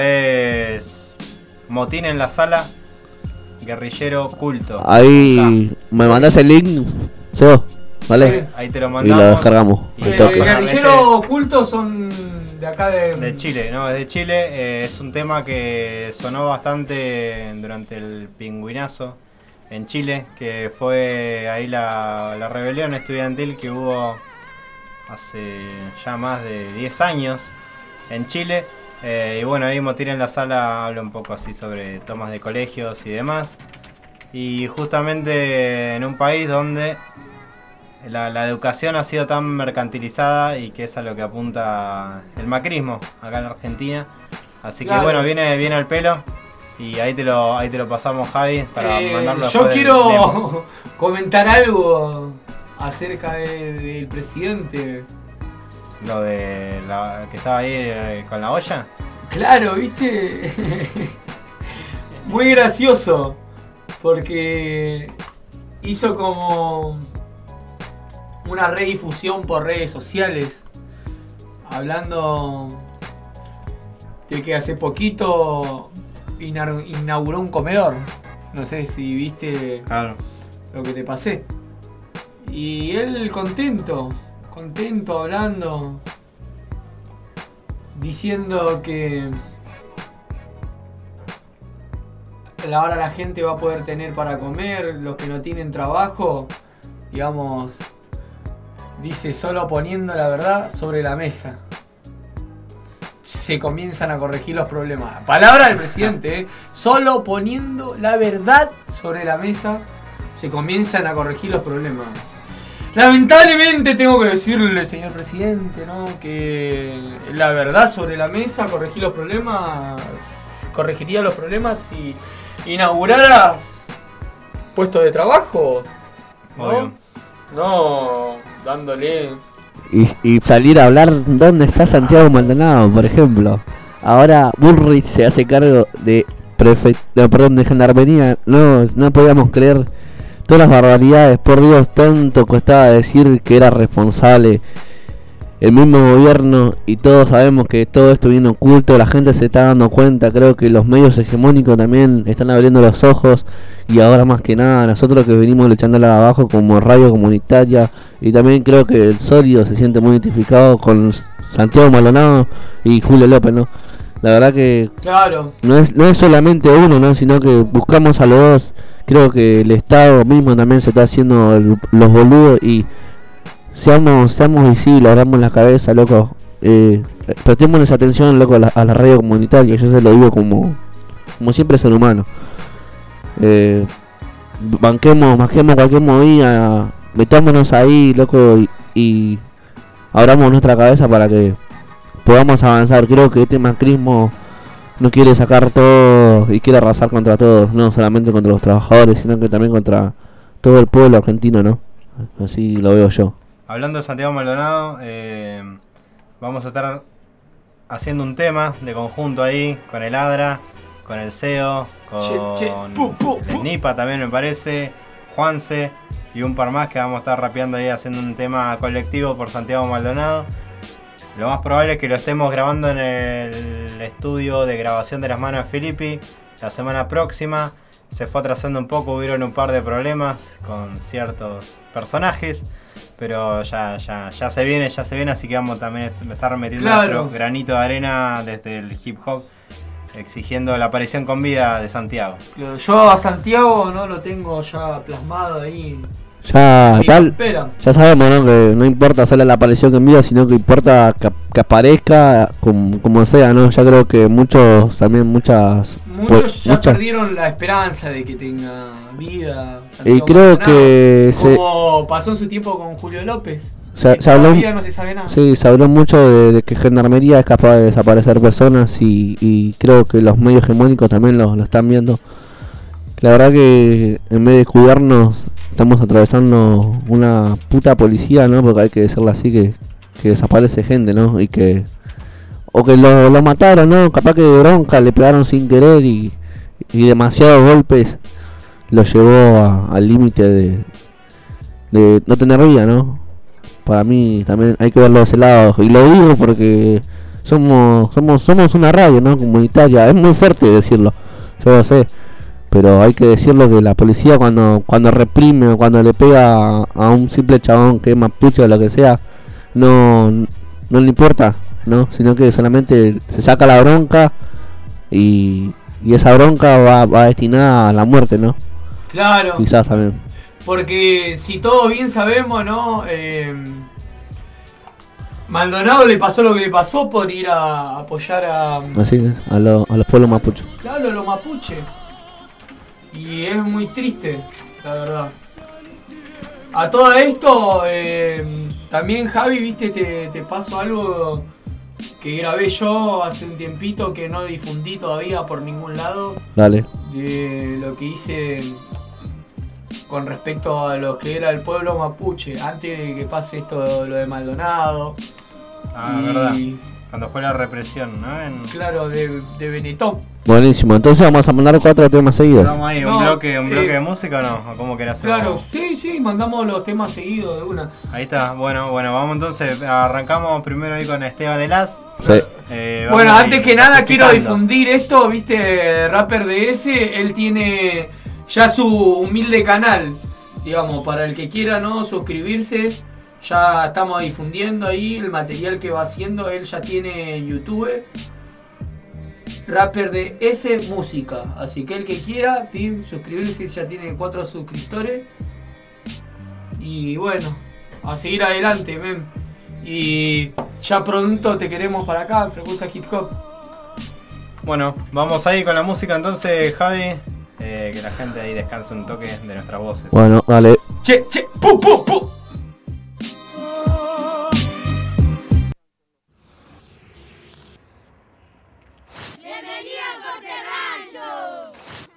es Motín en la sala. Guerrillero culto. Ahí me mandás el link, Seo, ¿vale? Ahí te lo Y mandamos. lo descargamos. Y al Eh, toque. guerrillero oculto son de acá de, De Chile, no, es de Chile. Eh, es un tema que sonó bastante durante el pingüinazo en Chile, que fue ahí la, la rebelión estudiantil que hubo hace ya más de diez años en Chile. Eh, y bueno, ahí Motín en la sala habla un poco así sobre tomas de colegios y demás. Y justamente en un país donde la, la educación ha sido tan mercantilizada y que es a lo que apunta el macrismo acá en Argentina. Así Claro. que bueno, viene, viene al pelo. Y ahí te lo, ahí te lo pasamos, Javi, para Eh, mandarlo yo después del demo. quiero comentar algo acerca de- del presidente. Lo de la que estaba ahí eh, con la olla. Claro, viste. Muy gracioso. Porque hizo como una redifusión por redes sociales. Hablando de que hace poquito inar- inauguró un comedor. No sé si viste Claro. lo que te pasé. Y él contento, contento hablando, diciendo que ahora la gente va a poder tener para comer, los que no tienen trabajo, digamos, dice solo poniendo la verdad sobre la mesa se comienzan a corregir los problemas. Palabra del presidente, ¿eh? Solo poniendo la verdad sobre la mesa se comienzan a corregir los problemas. Lamentablemente tengo que decirle, señor presidente, ¿no? Que la verdad sobre la mesa, corregir los problemas, corregiría los problemas si inauguraras puestos de trabajo, ¿no? Obvio. No, dándole... Y, y salir a hablar dónde está Santiago Maldonado, por ejemplo. Ahora Bullrich se hace cargo de prefe no, perdón, de gendarmería. No, no podíamos creer todas las barbaridades. Por Dios, tanto costaba decir que era responsable el mismo gobierno, y todos sabemos que todo esto viene oculto, la gente se está dando cuenta. Creo que los medios hegemónicos también están abriendo los ojos, y ahora más que nada nosotros que venimos luchándola abajo como radio comunitaria, y también creo que el Sólido se siente muy identificado con Santiago Maldonado y Julio López, ¿no? La verdad que Claro. no es, no es solamente uno, ¿no? Sino que buscamos a los dos. Creo que el Estado mismo también se está haciendo el- los boludos, y Seamos, seamos visibles, abramos la cabeza, loco. Eh, prestémonos atención, loco, a la, a la radio comunitaria. Yo se lo digo como, como siempre ser humano. Eh, banquemos, banquemos cualquier movida, metámonos ahí, loco, y, y abramos nuestra cabeza para que podamos avanzar. Creo que este macrismo no quiere sacar todo y quiere arrasar contra todos, no solamente contra los trabajadores, sino que también contra todo el pueblo argentino, ¿no? Así lo veo yo. Hablando de Santiago Maldonado, eh, vamos a estar haciendo un tema de conjunto ahí con el ADRA, con el C E O, con Che, che, pu, pu, pu. el NIPA también me parece, Juanse y un par más que vamos a estar rapeando ahí haciendo un tema colectivo por Santiago Maldonado. Lo más probable es que lo estemos grabando en el estudio de grabación de Las Manos de Filippi la semana próxima. Se fue atrasando un poco, hubieron un par de problemas con ciertos personajes, pero ya, ya, ya se viene, ya se viene, así que vamos también a estar metiendo Claro. nuestro granito de arena desde el hip hop, exigiendo la aparición con vida de Santiago. Yo a Santiago no lo tengo ya plasmado ahí. Ya, Ni tal, espera. ya sabemos, ¿no? Que no importa solo la aparición en vida, sino que importa que, que aparezca como, como sea, ¿no? Ya creo que muchos, también muchas... Muchos pues, ya muchas- perdieron la esperanza de que tenga vida. Y Santiago creo Maldonado, que se, como pasó en su tiempo con Julio López. se, que se habló, todavía no se sabe nada. sí, se habló mucho de, de que Gendarmería es capaz de desaparecer personas, y, y creo que los medios hegemónicos también lo, lo están viendo. La verdad que en vez de cuidarnos, estamos atravesando una puta policía, ¿no? Porque hay que decirlo así, que, que desaparece gente, ¿no? Y que... O que lo, lo mataron, ¿no? Capaz que de bronca le pegaron sin querer, y, y demasiados golpes lo llevó a- al límite de, de no tener vida, ¿no? Para mí también hay que verlo de ese lado. Y lo digo porque somos somos somos una radio, ¿no? Comunitaria. Es muy fuerte decirlo, yo lo sé. Pero hay que decirlo, que la policía cuando cuando reprime o cuando le pega a, a un simple chabón que es mapuche o lo que sea, no, no le importa, ¿no? Sino que solamente se saca la bronca, y, y esa bronca va, va destinada a la muerte, ¿no? Claro. Quizás también. Porque si todos bien sabemos, ¿no? Eh, Maldonado le pasó lo que le pasó por ir a apoyar a, Así es, a, lo- a los pueblos mapuches. claro, a los mapuche. Y es muy triste, la verdad. A todo esto, eh, también Javi, viste, te, te paso algo que grabé yo hace un tiempito que no difundí todavía por ningún lado. Dale. De lo que hice con respecto a lo que era el pueblo mapuche antes de que pase esto, lo de Maldonado. Ah, y, verdad. Cuando fue la represión, ¿no? En... Claro, de, de Benetton. Buenísimo, entonces vamos a mandar cuatro temas seguidos. Vamos ahí, un No, bloque, un bloque eh, de música o no, o cómo querés hacer. Claro, sí, sí, mandamos los temas seguidos de una. Ahí está, bueno, bueno, vamos entonces, arrancamos primero ahí con Esteban Elaz. Sí. Eh, Bueno, vamos antes ahí que nada quiero clasificando. difundir esto, viste, Rapper D S, él tiene ya su humilde canal, digamos, para el que quiera, ¿no? Suscribirse, ya estamos difundiendo ahí el material que va haciendo, él ya tiene YouTube, Rapper D S Música, así que el que quiera, pim, suscribirse, ya tiene cuatro suscriptores, y bueno, a seguir adelante, men. Y ya pronto te queremos para acá, Frecuencia Hip Hop. Bueno, vamos ahí con la música entonces, Javi. Eh, que la gente ahí descanse un toque de nuestras voces. Bueno, dale. Che, che, pu, pu, pu. Bienvenido a Corte Rancho.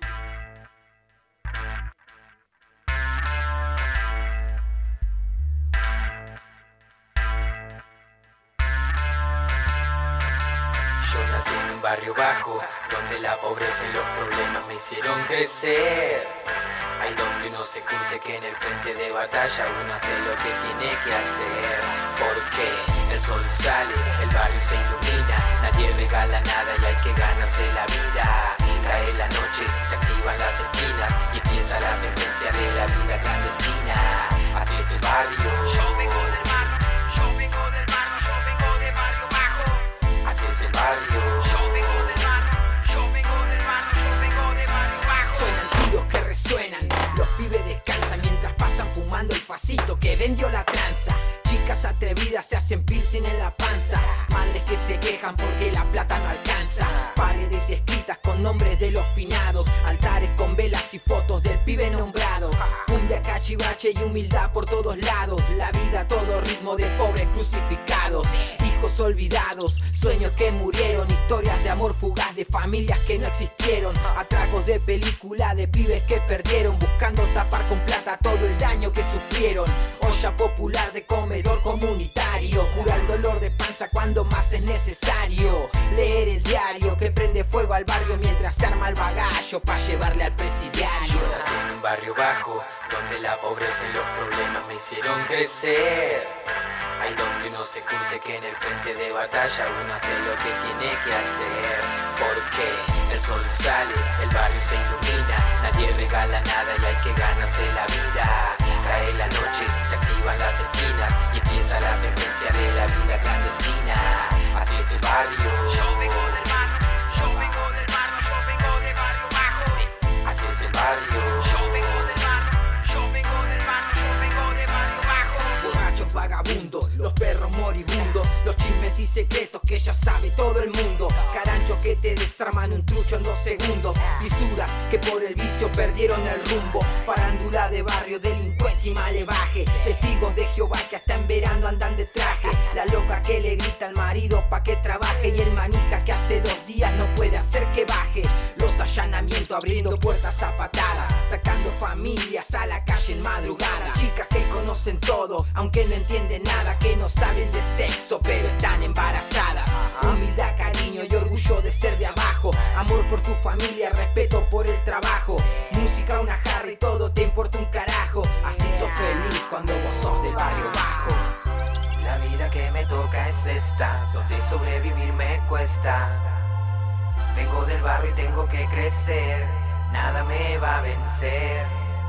Yo nací en un barrio bajo, donde la pobreza y los problemas me hicieron crecer. Ahí donde uno se curte que en el frente de batalla uno hace lo que tiene que hacer. Porque el sol sale, el barrio se ilumina, nadie regala nada y hay que ganarse la vida. Cae la noche, se activan las esquinas y empieza la secuencia de la vida clandestina. Así es el barrio. Yo vengo del barrio, yo vengo del barrio, yo vengo de barrio bajo. Así es el barrio. Yo vengo del barrio, yo vengo del barrio, yo vengo de barrio bajo. Suenan tiros que resuenan, los pibes descansan mientras pasan fumando el pasito que vendió la tranza. Chicas atrevidas se hacen piercing en la panza, madres que se quejan porque la plata no alcanza. Paredes escritas con nombres de los finados, altares con velas y fotos del pibe nombrado. Cumbia, cachivache y humildad por todos lados, la vida a todo ritmo de pobres crucificados. Hijos olvidados, sueños que murieron, historias de amor fugaz de familias que no existieron, atracos de película de pibes que perdieron, buscando tapar con plata todo el daño que sufrieron. Olla popular de comedor comunitario, cura el dolor de panza cuando más es necesario. Leer el diario que prende fuego al barrio mientras se arma el bagallo pa' llevarle al presidiario. Yo nací en un barrio bajo, donde la pobreza y los problemas me hicieron crecer. Ahí donde uno se curte que en el frente de batalla uno hace lo que tiene que hacer. Porque el sol sale, el barrio se ilumina, nadie regala nada y hay que ganarse la vida. Cae la noche, se activan las esquinas y empieza la secuencia de la vida clandestina. Así es el barrio. Yo vengo del barrio, yo vengo del barrio, yo vengo de barrio bajo. Así es el barrio. Yo vengo del barrio, yo vengo del barrio, yo vengo de barrio bajo. Borrachos vagabundos, los perros moribundos, los chismes y secretos que ya sabe todo el mundo. Caranchos que te desarman un trucho en dos segundos. Fisuras que por el vicio perdieron el rumbo. Farándula de barrio, delincuencia y malevaje. Testigos de Jehová que hasta en verano andan de traje. La loca que le grita al marido pa' que trabaje. Y el manija que hace dos días no puede hacer que baje. Los allanamientos abriendo puertas a patadas, sacando familias a la calle en madrugada. Chicas que conocen todo, aunque no entienden nada, que no saben de sexo, pero están embarazadas. Humildad, cariño y orgullo de ser de abajo. Amor por tu familia, respeto por el trabajo. Música, una jarra y todo te importa un carajo. Así sos feliz cuando vos sos del barrio bajo. La vida que me toca es esta, donde sobrevivir me cuesta. Vengo del barrio y tengo que crecer, nada me va a vencer.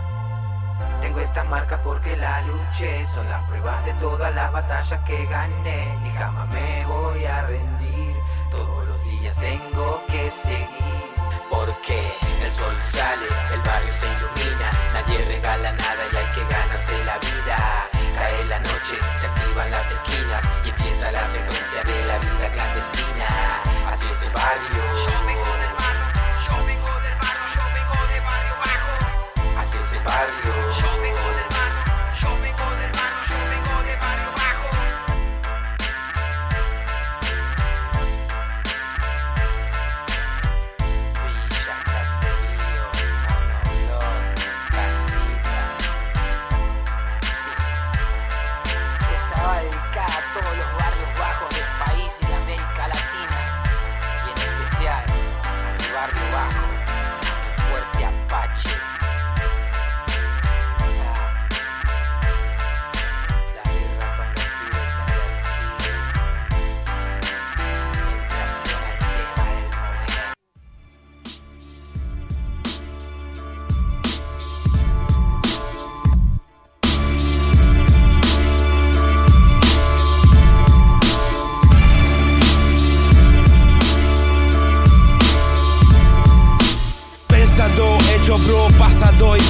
Tengo estas marcas porque la luché, son las pruebas de todas las batallas que gané. Y jamás me voy a rendir, todos los días tengo que seguir. Porque el sol sale, el barrio se ilumina, nadie regala nada y hay que ganarse la vida. Cae la noche, se activan las esquinas y empieza la secuencia de la vida clandestina. Así es el barrio. Yo vengo del barrio, yo vengo del barrio, yo vengo de barrio bajo. Así es el barrio. Yo vengo del barrio, yo vengo del barrio, yo vengo de barrio bajo.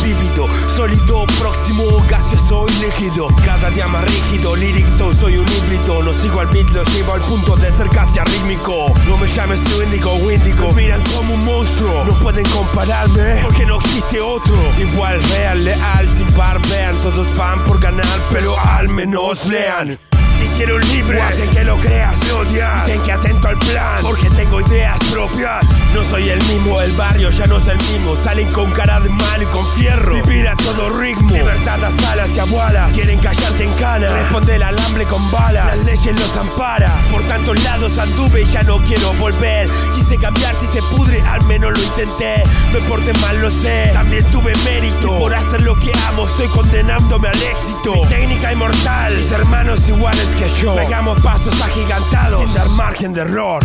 vívido, sólido, próximo, gaseoso y líquido. Cada día más rígido, lyrics, soy un híbrido. No sigo al beat, lo llevo al punto de ser casi arrítmico. No me llames su índigo o índigo, me miran como un monstruo. No pueden compararme, porque no existe otro. Igual, real, leal, sin par, vean. Todos van por ganar, pero al menos lean. Hicieron libre, hacen que lo creas, me odias. Dicen que atento al plan, porque tengo ideas propias. No soy el mismo, el barrio ya no es el mismo. Salen con cara de mal y con fierro. Vivir a todo ritmo, libertad a salas y a bolas. Quieren callarte en cana, responde el alambre con balas. Las leyes los ampara, por tantos lados anduve y ya no quiero volver. Quise cambiar, si se pudre, al menos lo intenté. Me porté mal, lo sé, también tuve mérito. Y por hacer lo que amo, estoy condenándome al éxito. Mi técnica inmortal, mis hermanos iguales que yo. Pegamos pasos agigantados sin dar margen de error.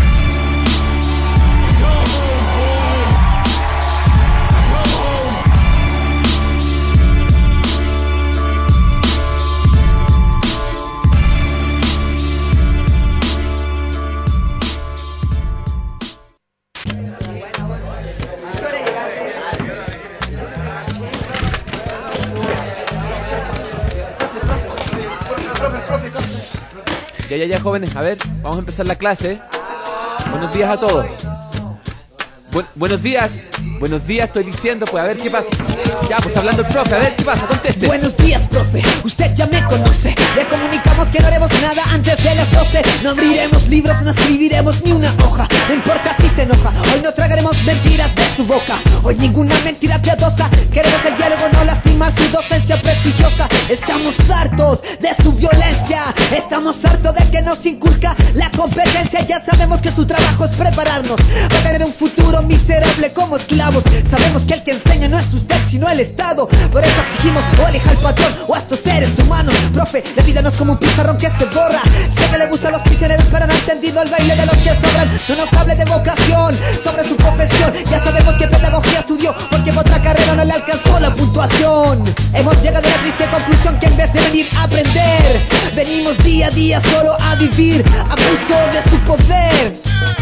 Ya, ya, ya, jóvenes, a ver, vamos a empezar la clase. Buenos días a todos. Bu buenos días, buenos días, estoy diciendo, pues a ver qué pasa. Ya, pues está hablando el profe, a ver qué pasa, conteste. Buenos días, profe, usted ya me conoce. Le comunicamos que no haremos nada antes de las doce. No abriremos libros, no escribiremos ni una hoja. No importa si se enoja, hoy no tragaremos mentiras de su boca. Hoy ninguna mentira piadosa. Queremos el diálogo, no lastimar su docencia prestigiosa. Estamos hartos de su violencia. Estamos hartos de que nos inculca la competencia. Ya sabemos que su trabajo es prepararnos para tener un futuro miserable como esclavos. Sabemos que el que enseña no es usted sino el Estado. Por eso exigimos o elija al patrón o a estos seres humanos. Profe, repítanos como un pizarrón que se borra. Sé que le gustan los prisioneros pero no ha entendido el baile de los que sobran. No nos hable de vocación, sobre su profesión. Ya sabemos que pedagogía estudió porque por otra carrera no le alcanzó la puntuación. Hemos llegado a la triste conclusión que en vez de venir a aprender, venimos día a día solo a vivir abuso de su poder.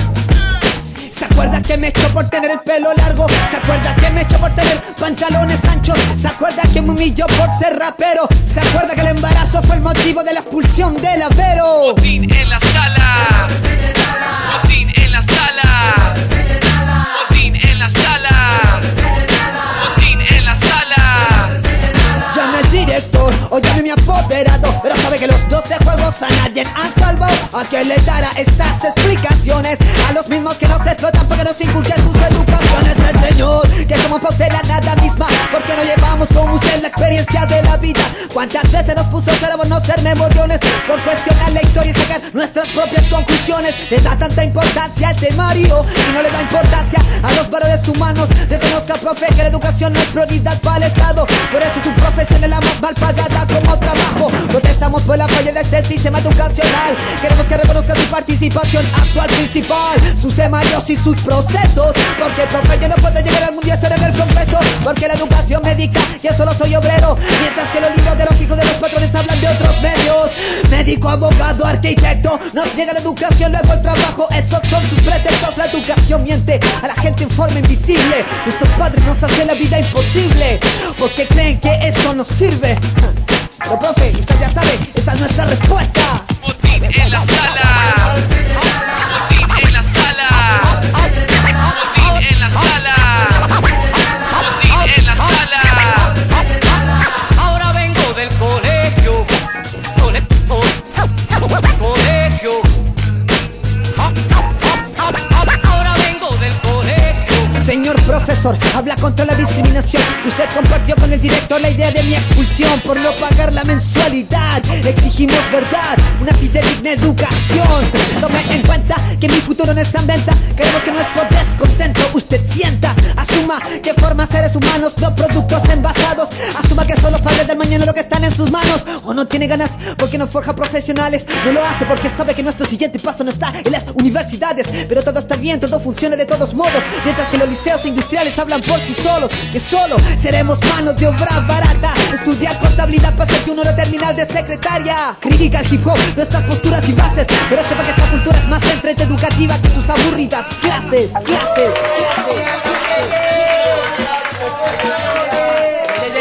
¿Se acuerda que me echó por tener el pelo largo? ¿Se acuerda que me echó por tener pantalones anchos? ¿Se acuerda que me humilló por ser rapero? ¿Se acuerda que el embarazo fue el motivo de la expulsión del Avero? Botín en la sala. Botín en la sala. Botín en la sala. Botín en la sala. Llame al director o llame a mi apoderado, pero sabe que los doce juegos a nadie han salvado. ¿A quién le dará estas explicaciones? A los mismos que nos explotan porque nos inculquen sus educaciones. El señor, que somos parte de la nada misma, porque no llevamos como usted la experiencia de la vida. ¿Cuántas veces nos puso cero por no ser memoriones? Por cuestionar la historia y sacar nuestras propias conclusiones. Le da tanta importancia al temario y no le da importancia a los valores humanos. Reconozca, profe, que la educación no es prioridad para el Estado. Por eso su profesión es la más mal pagada como trabajo. Protestamos por la falla de este sistema educacional. Queremos que reconozca su participación actual principal, sus temarios y sus procesos. Porque, profe, yo no puedo llegar algún día a estar en el Congreso, porque la educación me dicta que solo soy obrero, mientras que los libros de los hijos de los patrones hablan de otros medios. Médico, abogado, arquitecto, nos llega la educación, luego el trabajo. Esos son sus pretextos. La educación miente a la gente en forma invisible. Nuestros padres nos hacen la vida imposible porque creen que eso nos sirve. Pero, profe, usted ya sabe, esta es nuestra respuesta. Botín en la sala. Botín en la sala. Botín en la sala. Botín en la sala. Ahora vengo del colegio. Colegio. Colegio. Ahora vengo del colegio. Señor profesor, habla contra la discriminación. Usted compartió con el director la idea de mi expulsión por no pagar la mensualidad. Exigimos verdad, una fidedigna educación. Tome en cuenta que mi futuro no está en venta. Queremos que nuestro descontento usted sienta. Asuma que forma seres humanos, no productos envasados. Asuma que son los padres del mañana lo que están en sus manos. O no tiene ganas porque no forja profesionales. No lo hace porque sabe que nuestro siguiente paso no está en las universidades. Pero todo está bien, todo funciona de todos modos. Mientras que los liceos industriales hablan por sí solos. Que solo seremos manos de obra barata. Estudiar contabilidad para ser uno no terminal de secretaria. Critica el hip hop, nuestras posturas y bases. Pero sepa que esta cultura es más centrete educativa que sus aburridas clases, clases, clases, clases.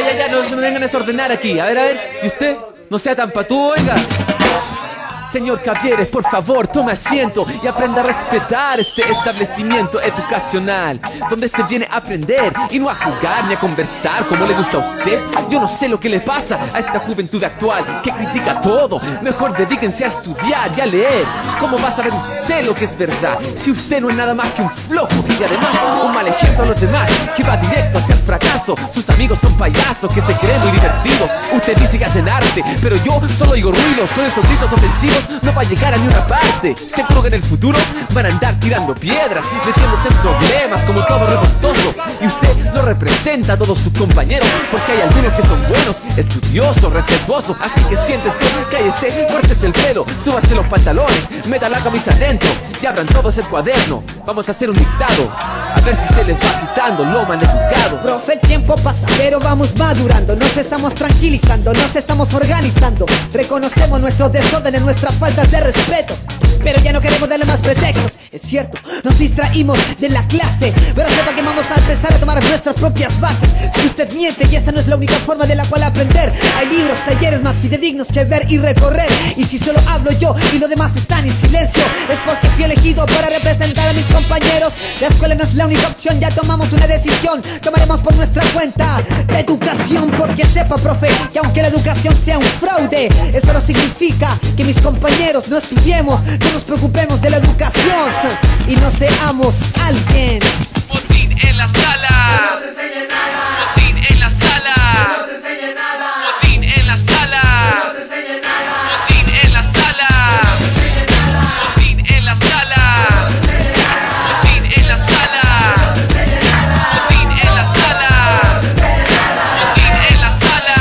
desordenar aquí. A ver, a ver. ¿Y usted? No sea tan patúo, oiga. Señor Cavieres, por favor, tome asiento y aprenda a respetar este establecimiento educacional, donde se viene a aprender y no a jugar ni a conversar como le gusta a usted. Yo no sé lo que le pasa a esta juventud actual que critica todo. Mejor dedíquense a estudiar y a leer. ¿Cómo va a saber usted lo que es verdad si usted no es nada más que un flojo y además un mal ejemplo a los demás, que va directo hacia el fracaso? Sus amigos son payasos que se creen muy divertidos. Usted dice que hacen arte, pero yo solo oigo ruidos con esos gritos ofensivos. No va a llegar a ni una parte. Seguro que en el futuro van a andar tirando piedras, metiéndose en problemas como todo revoltoso. Y usted lo representa a todos sus compañeros, porque hay algunos que son buenos, estudiosos, respetuosos. Así que siéntese, cállese, córtese el pelo, súbase los pantalones, meta la camisa adentro y abran todos el cuaderno. Vamos a hacer un dictado, a ver si se les va quitando lo maleducados. Profe, el tiempo pasa, pero vamos madurando. Nos estamos tranquilizando, nos estamos organizando. Reconocemos nuestros desórdenes, nuestras faltas de respeto, pero ya no queremos darle más pretextos. Es cierto, nos distraímos de la clase, pero sepa que vamos a empezar a tomar nuestras propias bases. Si usted miente y esa no es la única forma de la cual aprender, hay libros, talleres más fidedignos que ver y recorrer. Y si solo hablo yo y los demás están en silencio, es porque fui elegido para representar a mis compañeros. La escuela no es la única opción, ya tomamos una decisión. Tomaremos por nuestra cuenta la educación, porque sepa, profe, que aunque la educación sea un fraude, eso no significa que mis compañeros no estudiemos, no nos preocupemos de la educación y no seamos alguien. Botín en la sala. Que no se enseñe nada. Botín en la sala. Que no se enseñe nada. Botín en la sala. Que no se enseñe nada. Botín en la sala. Que no se enseñe nada. Botín en la sala. Botín en la sala. Botín en la sala. Botín en la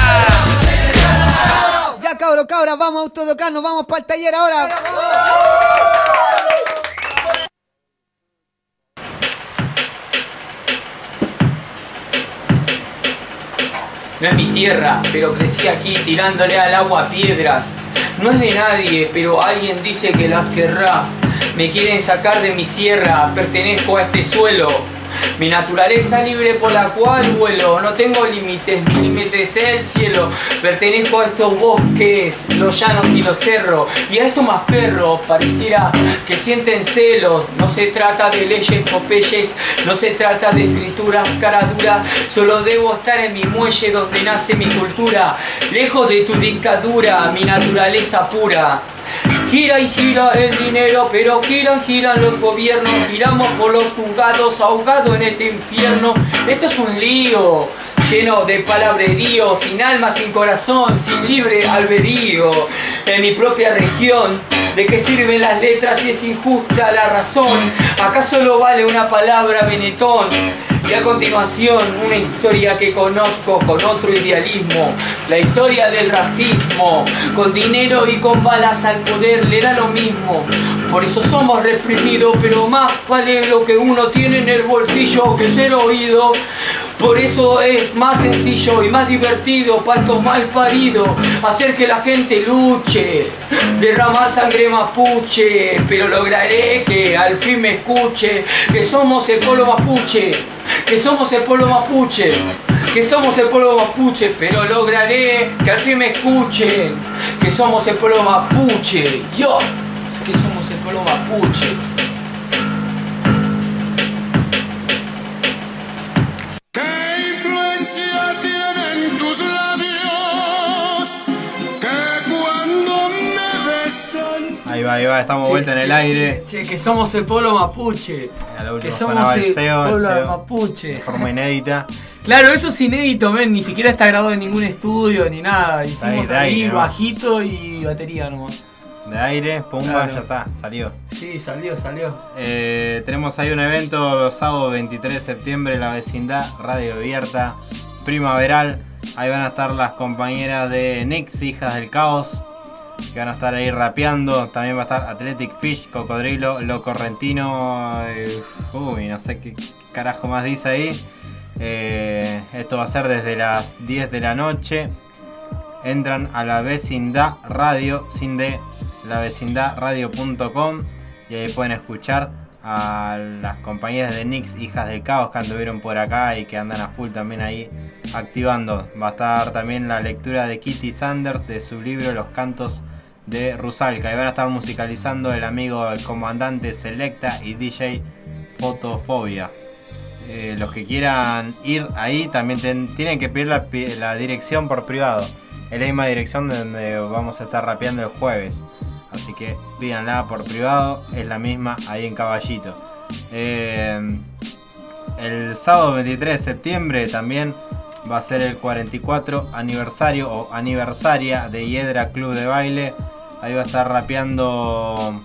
sala. Ya cabro, cabra, vamos a autoeducarnos, vamos para el taller ahora. No es mi tierra, pero crecí aquí tirándole al agua piedras. No es de nadie, pero alguien dice que las querrá. Me quieren sacar de mi sierra, pertenezco a este suelo. Mi naturaleza libre por la cual vuelo. No tengo límites, mi límite es el cielo. Pertenezco a estos bosques, los llanos y los cerros. Y a estos más perros pareciera que sienten celos. No se trata de leyes popeyes, no se trata de escrituras caraduras. Solo debo estar en mi muelle donde nace mi cultura. Lejos de tu dictadura, mi naturaleza pura. Gira y gira el dinero, pero giran, giran los gobiernos. Giramos por los juzgados, ahogados en este infierno. Esto es un lío, lleno de palabrerío, sin alma, sin corazón, sin libre albedrío. En mi propia región, ¿de qué sirven las letras si es injusta la razón? Acá solo vale una palabra, Benetton. Y a continuación, una historia que conozco con otro idealismo. La historia del racismo. Con dinero y con balas al poder le da lo mismo. Por eso somos reprimidos, pero más vale lo que uno tiene en el bolsillo que ser oído. Por eso es más sencillo y más divertido para estos malparidos hacer que la gente luche, derramar sangre mapuche, pero lograré que al fin me escuche, que somos el pueblo mapuche, que somos el pueblo mapuche, que somos el pueblo mapuche, pero lograré que al fin me escuchen, que somos el pueblo mapuche, yo, que somos el pueblo mapuche. Ahí va, ahí va, estamos Che, vuelta en che, el aire. Che, che, que somos el pueblo mapuche. Que somos el, el S E O, pueblo el S E O, mapuche. de forma inédita. Claro, eso es inédito, men. Ni siquiera está grabado en ningún estudio ni nada. Hicimos de ahí aire, ¿no? bajito y batería nomás. De aire, pumba, Claro. ya está, salió. Sí, salió, salió. Eh, tenemos ahí un evento sábado veintitrés de septiembre, la vecindad, radio abierta, primaveral. Ahí van a estar las compañeras de Nix, Hijas del Caos, que van a estar ahí rapeando. También va a estar Athletic Fish, Cocodrilo, Lo Correntino. Eh, uy, no sé qué carajo más dice ahí. Eh, esto va a ser desde las diez de la noche. Entran a la vecindad radio, sin D, la vecindad radio punto com, y ahí pueden escuchar a las compañeras de Nix, Hijas del Caos, que anduvieron por acá y que andan a full también ahí activando. Va a estar también la lectura de Kitty Sanders de su libro Los Cantos de Rusalka. Y van a estar musicalizando el amigo el comandante Selecta y D J Fotofobia. Eh, los que quieran ir ahí también ten, tienen que pedir la, la dirección por privado. Es la misma dirección donde vamos a estar rapeando el jueves. Así que pídanla por privado, es la misma ahí en Caballito. Eh, el sábado veintitrés de septiembre también va a ser el cuarenta y cuatro aniversario o aniversaria de Hiedra Club de Baile. Ahí va a estar rapeando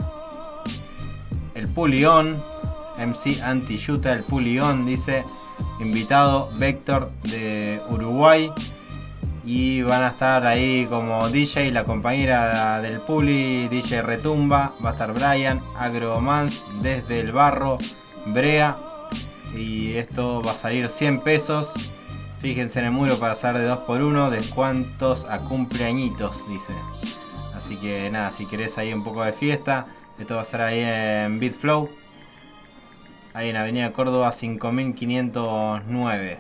el Pulión, M C Anti-Yuta, el Pulión, dice. Invitado Vector de Uruguay. Y van a estar ahí como D J, la compañera del Puli, D J Retumba. Va a estar Brian, Agromans, Desde el Barro, Brea. Y esto va a salir cien pesos. Fíjense en el muro para hacer de dos por uno. Descuentos a cumpleañitos, dice. Así que nada, si querés ahí un poco de fiesta, esto va a ser ahí en Beatflow. Ahí en Avenida Córdoba cinco mil quinientos nueve.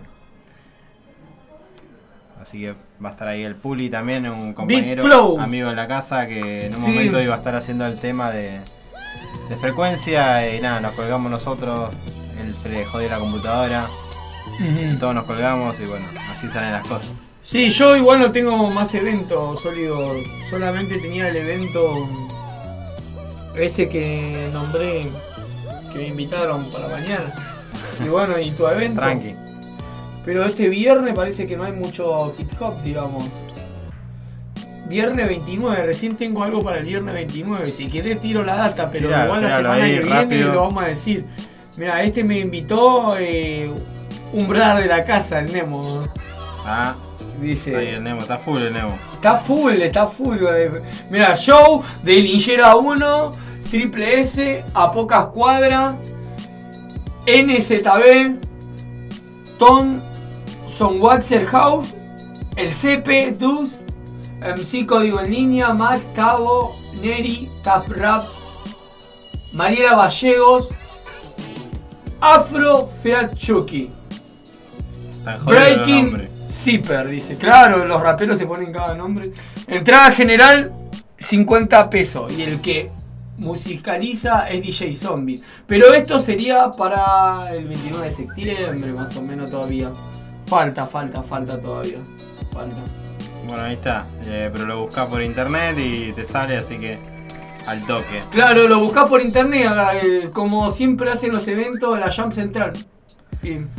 Así que va a estar ahí el Puli también, un compañero, Beatflow, amigo de la casa, que en un sí. momento iba a estar haciendo el tema de, de frecuencia. Y nada, nos colgamos nosotros, él se le jodió la computadora, Uh-huh. todos nos colgamos y bueno, así salen las cosas. Sí, yo igual no tengo más eventos sólidos, solamente tenía el evento ese que nombré, que me invitaron para mañana. Y bueno, y tu evento. Tranqui. Pero este viernes parece que no hay mucho hip hop, digamos. Viernes veintinueve, recién tengo algo para el viernes veintinueve. Si querés tiro la data, pero Tirá, igual la tiralo semana ahí, que viene rápido. lo vamos a decir. Mira, este me invitó eh, un brother de la casa, el Nemo. Ah, Dice. ahí el Nemo, está full el Nemo. Está full, está full. Mira, show de Linchera uno, Triple S, A Pocas Cuadras, N Z B, Tom, Son Waxer House, el C P, Dus, M C Código en Línea, Max, Tavo, Neri, Tap Rap, Mariela Gallegos, Afro, Fiat Chucky, Están jodidos los Breaking nombres. Zipper, dice. Claro, los raperos se ponen cada nombre. Entrada general, cincuenta pesos. Y el que musicaliza es D J Zombie. Pero esto sería para el veintinueve de septiembre, más o menos todavía. Falta, falta, falta todavía. Falta. Bueno, ahí está. Eh, pero lo buscás por internet y te sale, así que al toque. Claro, lo buscás por internet, eh, como siempre hacen los eventos, la Jam Central. Bien.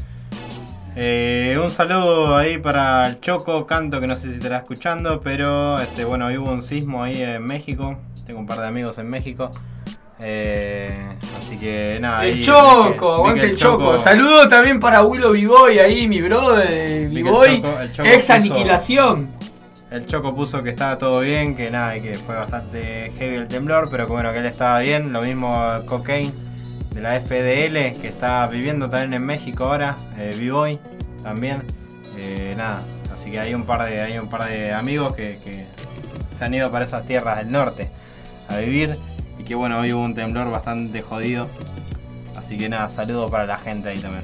Eh, un saludo ahí para el Choco Canto, que no sé si estará escuchando, pero este, bueno, hoy hubo un sismo ahí en México. Tengo un par de amigos en México. Eh, así que nada. El ahí vi Choco, que- vi aguante que el Choco. Saludo también para Willow B-Boy ahí, mi brother. Vi que el B-Boy, Choco- el Choco ex puso- aniquilación. El Choco puso que estaba todo bien, que nada, y que fue bastante heavy el temblor, pero que bueno, que él estaba bien. Lo mismo Cocaine de la F D L, que está viviendo también en México ahora, eh, B-Boy también. Eh, nada, así que hay un par de, hay un par de amigos que, que se han ido para esas tierras del norte a vivir. Y que bueno, hoy hubo un temblor bastante jodido. Así que nada, saludos para la gente ahí también.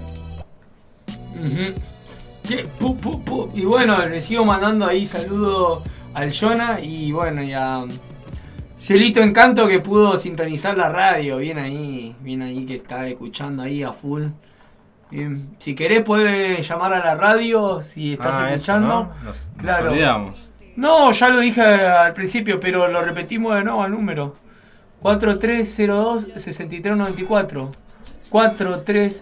Ujú. Sí, pu, pu, pu. Y bueno, le sigo mandando ahí saludos al Jonah y bueno, y a Cielito Encanto, que pudo sintonizar la radio. Bien ahí, bien ahí que está escuchando ahí a full. Bien. Si querés puedes llamar a la radio si estás Ah, eso, escuchando. ¿no? Nos, nos Claro. olvidamos. No, ya lo dije al principio, pero lo repetimos de nuevo al número. cuatro tres cero dos, seis tres nueve cuatro. cuatro tres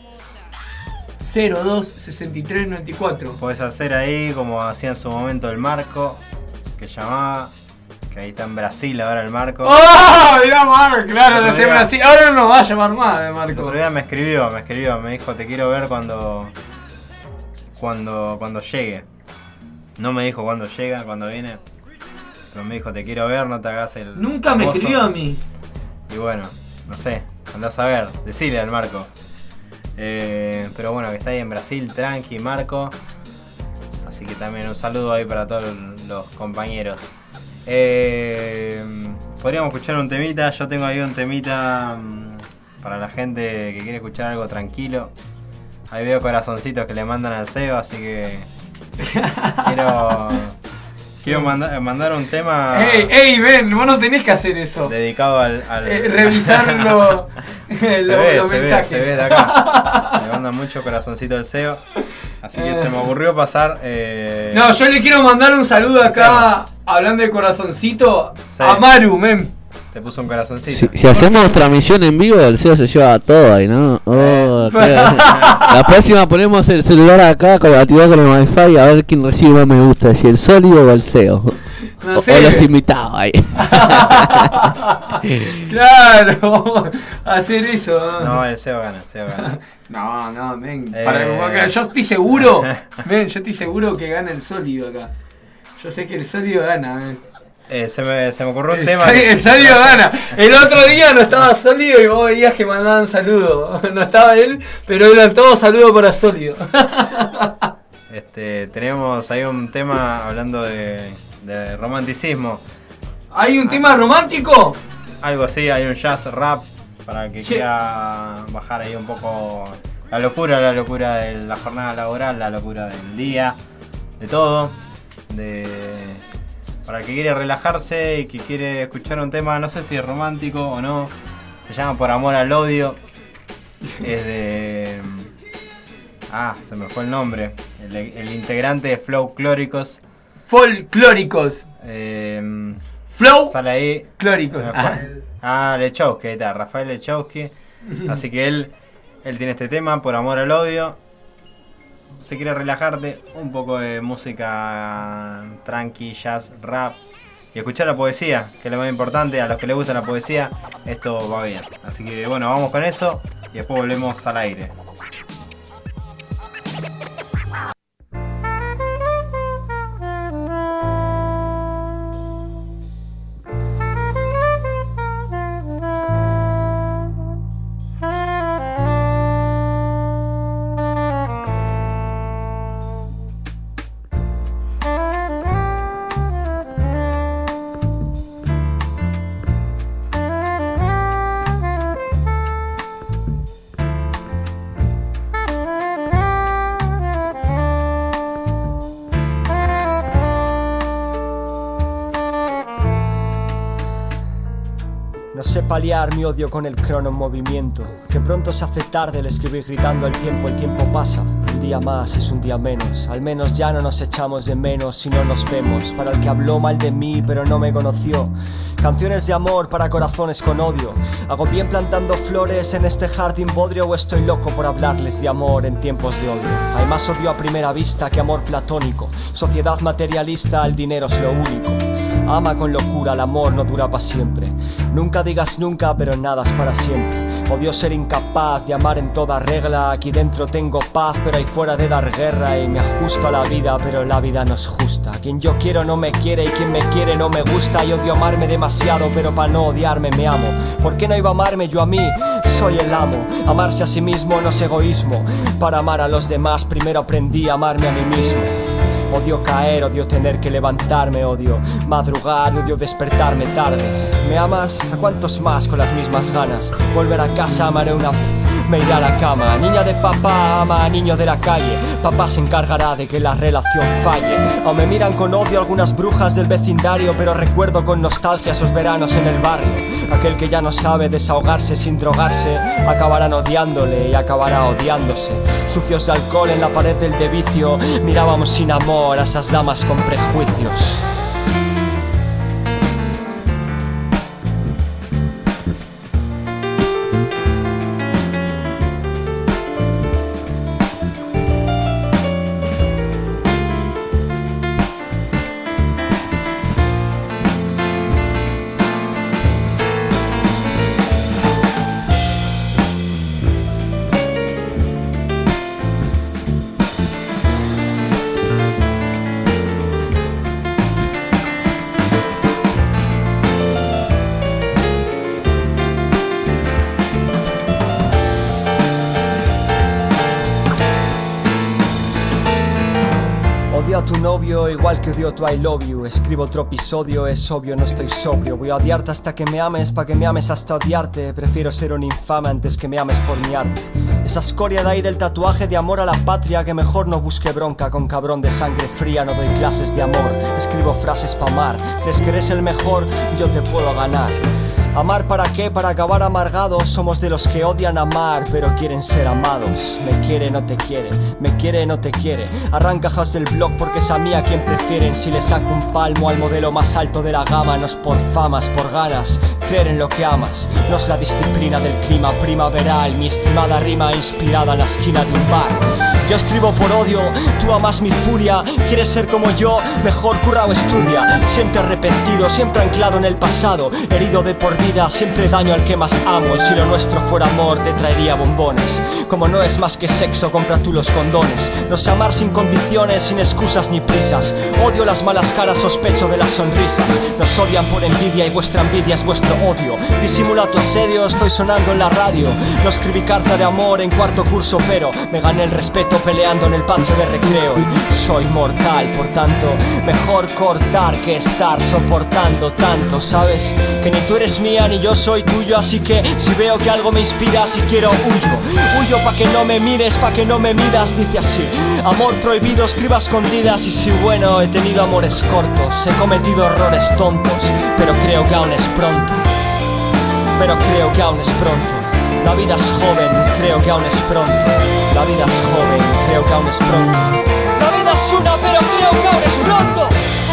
cero dos, seis tres nueve cuatro. Podés hacer ahí como hacía en su momento el Marco, que llamaba, que ahí está en Brasil ahora el Marco. ¡Oh! Mirá Marco, claro, El otro desde día- Brasil. Ahora no nos va a llamar más, eh, El Marco. otro día me escribió, me escribió, me dijo te quiero ver cuando cuando cuando llegue. No me dijo cuándo llega, cuando viene, pero me dijo te quiero ver, no te hagas el Nunca me famoso". escribió a mí. Y bueno, no sé, andás a ver, decile al Marco. Eh, pero bueno, que está ahí en Brasil, tranqui, Marco. Así que también un saludo ahí para todos los compañeros. Eh, podríamos escuchar un temita, yo tengo ahí un temita. para la gente que quiere escuchar algo tranquilo. Ahí veo corazoncitos que le mandan al C E O, así que quiero quiero manda, mandar un tema. ¡Ey, ey, ven! Vos no tenés que hacer eso. Dedicado al. al... Eh, revisar lo, se lo, ve, los se mensajes. Ve, se ve de acá. Le mandan mucho corazoncito al C E O. Así que se me ocurrió pasar. Eh... No, yo le quiero mandar un saludo acá, hablando de corazoncito, sí. a Maru, men. Te puso un corazoncito. Si, si hacemos transmisión en vivo, el C E O se lleva todo ahí, ¿no? Oh, la próxima ponemos el celular acá, activado con el wifi, a ver quién recibe más me gusta, si el sólido o el C E O. No o, sé. o los invitados ahí. Claro, hacer eso. No, el C E O gana, el C E O gana. No, no, men. Eh. Para, yo estoy seguro, men, yo estoy seguro que gana el sólido acá. Yo sé que el sólido gana, men. Eh, se, me, se me ocurrió un El, tema. sólido, el sólido gana. El otro día no estaba sólido y vos veías que mandaban saludos. No estaba él, pero eran todos saludos para sólido. Este, tenemos ahí un tema hablando de, de romanticismo. ¿Hay un tema romántico? Algo así, hay un jazz rap para el que Sí. quiera bajar ahí un poco la locura, la locura de la jornada laboral, la locura del día, de todo. De, para el que quiere relajarse y que quiere escuchar un tema, no sé si es romántico o no, se llama Por Amor al Odio. Es de... Ah, se me fue el nombre. El, el integrante de Flow Clóricos. Folclóricos. Eh, Flow sale ahí. Clóricos. Se me fue. Ah, Lechowski, ahí está, Rafael Lechowski. Así que él, él tiene este tema, Por Amor al Odio. Si quieres relajarte, un poco de música tranqui, jazz, rap. Y escuchar la poesía, que es lo más importante. A los que les gusta la poesía, esto va bien. Así que bueno, vamos con eso y después volvemos al aire. No sé paliar mi odio con el crono en movimiento, que pronto se hace tarde el escribir gritando el tiempo, el tiempo pasa. Un día más es un día menos, al menos ya no nos echamos de menos si no nos vemos. Para el que habló mal de mí pero no me conoció, canciones de amor para corazones con odio. ¿Hago bien plantando flores en este jardín bodrio o estoy loco por hablarles de amor en tiempos de odio? Hay más odio a primera vista que amor platónico, sociedad materialista, el dinero es lo único. Ama con locura, el amor no dura para siempre. Nunca digas nunca, pero nada es para siempre. Odio ser incapaz de amar en toda regla. Aquí dentro tengo paz, pero ahí fuera de dar guerra. Y me ajusto a la vida, pero la vida no es justa. Quien yo quiero no me quiere y quien me quiere no me gusta. Y odio amarme demasiado, pero para no odiarme me amo. ¿Por qué no iba a amarme yo a mí? Soy el amo. Amarse a sí mismo no es egoísmo. Para amar a los demás primero aprendí a amarme a mí mismo. Odio caer, odio tener que levantarme, odio madrugar, odio despertarme tarde. ¿Me amas? ¿A cuántos más con las mismas ganas? Volver a casa, amaré una... me iré a la cama. Niña de papá ama a niño de la calle. Papá se encargará de que la relación falle. Aún me miran con odio algunas brujas del vecindario, pero recuerdo con nostalgia esos veranos en el barrio. Aquel que ya no sabe desahogarse sin drogarse, acabarán odiándole y acabará odiándose. Sucios de alcohol en la pared del de vicio, mirábamos sin amor a esas damas con prejuicios. tu novio igual que odio tu I love you. Escribo otro episodio, es obvio, no estoy sobrio. Voy a odiarte hasta que me ames, pa' que me ames hasta odiarte. Prefiero ser un infame antes que me ames por mi arte. Esa escoria de ahí del tatuaje de amor a la patria, que mejor no busque bronca con cabrón de sangre fría. No doy clases de amor, escribo frases pa' amar. ¿Crees que eres el mejor? Yo te puedo ganar. ¿Amar para qué? Para acabar amargados. Somos de los que odian amar, pero quieren ser amados. Me quiere, no te quiere, me quiere, no te quiere. Arranca house del blog porque es a mí a quien prefieren. Si le saco un palmo al modelo más alto de la gama, no es por famas, por ganas. Creer en lo que amas, no es la disciplina del clima primaveral. Mi estimada rima inspirada en la esquina de un bar. Yo escribo por odio, tú amas mi furia. ¿Quieres ser como yo? Mejor curra o estudia. Siempre arrepentido, siempre anclado en el pasado. Herido de por vida, siempre daño al que más amo. Si lo nuestro fuera amor, te traería bombones. Como no es más que sexo, compra tú los condones. No sé amar sin condiciones, sin excusas ni prisas. Odio las malas caras, sospecho de las sonrisas. Nos odian por envidia y vuestra envidia es vuestro odio. Disimula tu asedio, estoy sonando en la radio. No escribí carta de amor en cuarto curso, pero me gané el respeto peleando en el patio de recreo. Y soy mortal, por tanto, mejor cortar que estar soportando tanto, ¿sabes? Que ni tú eres mía ni yo soy tuyo, así que si veo que algo me inspira, si quiero huyo. Huyo pa' que no me mires, pa' que no me midas, dice así. Amor prohibido, escriba escondidas. Y si bueno, he tenido amores cortos, he cometido errores tontos, pero creo que aún es pronto. Pero creo que aún es pronto. La vida es joven, creo que aún es pronto. La vida es joven, creo que aún es pronto. La vida es una, pero creo que aún es pronto.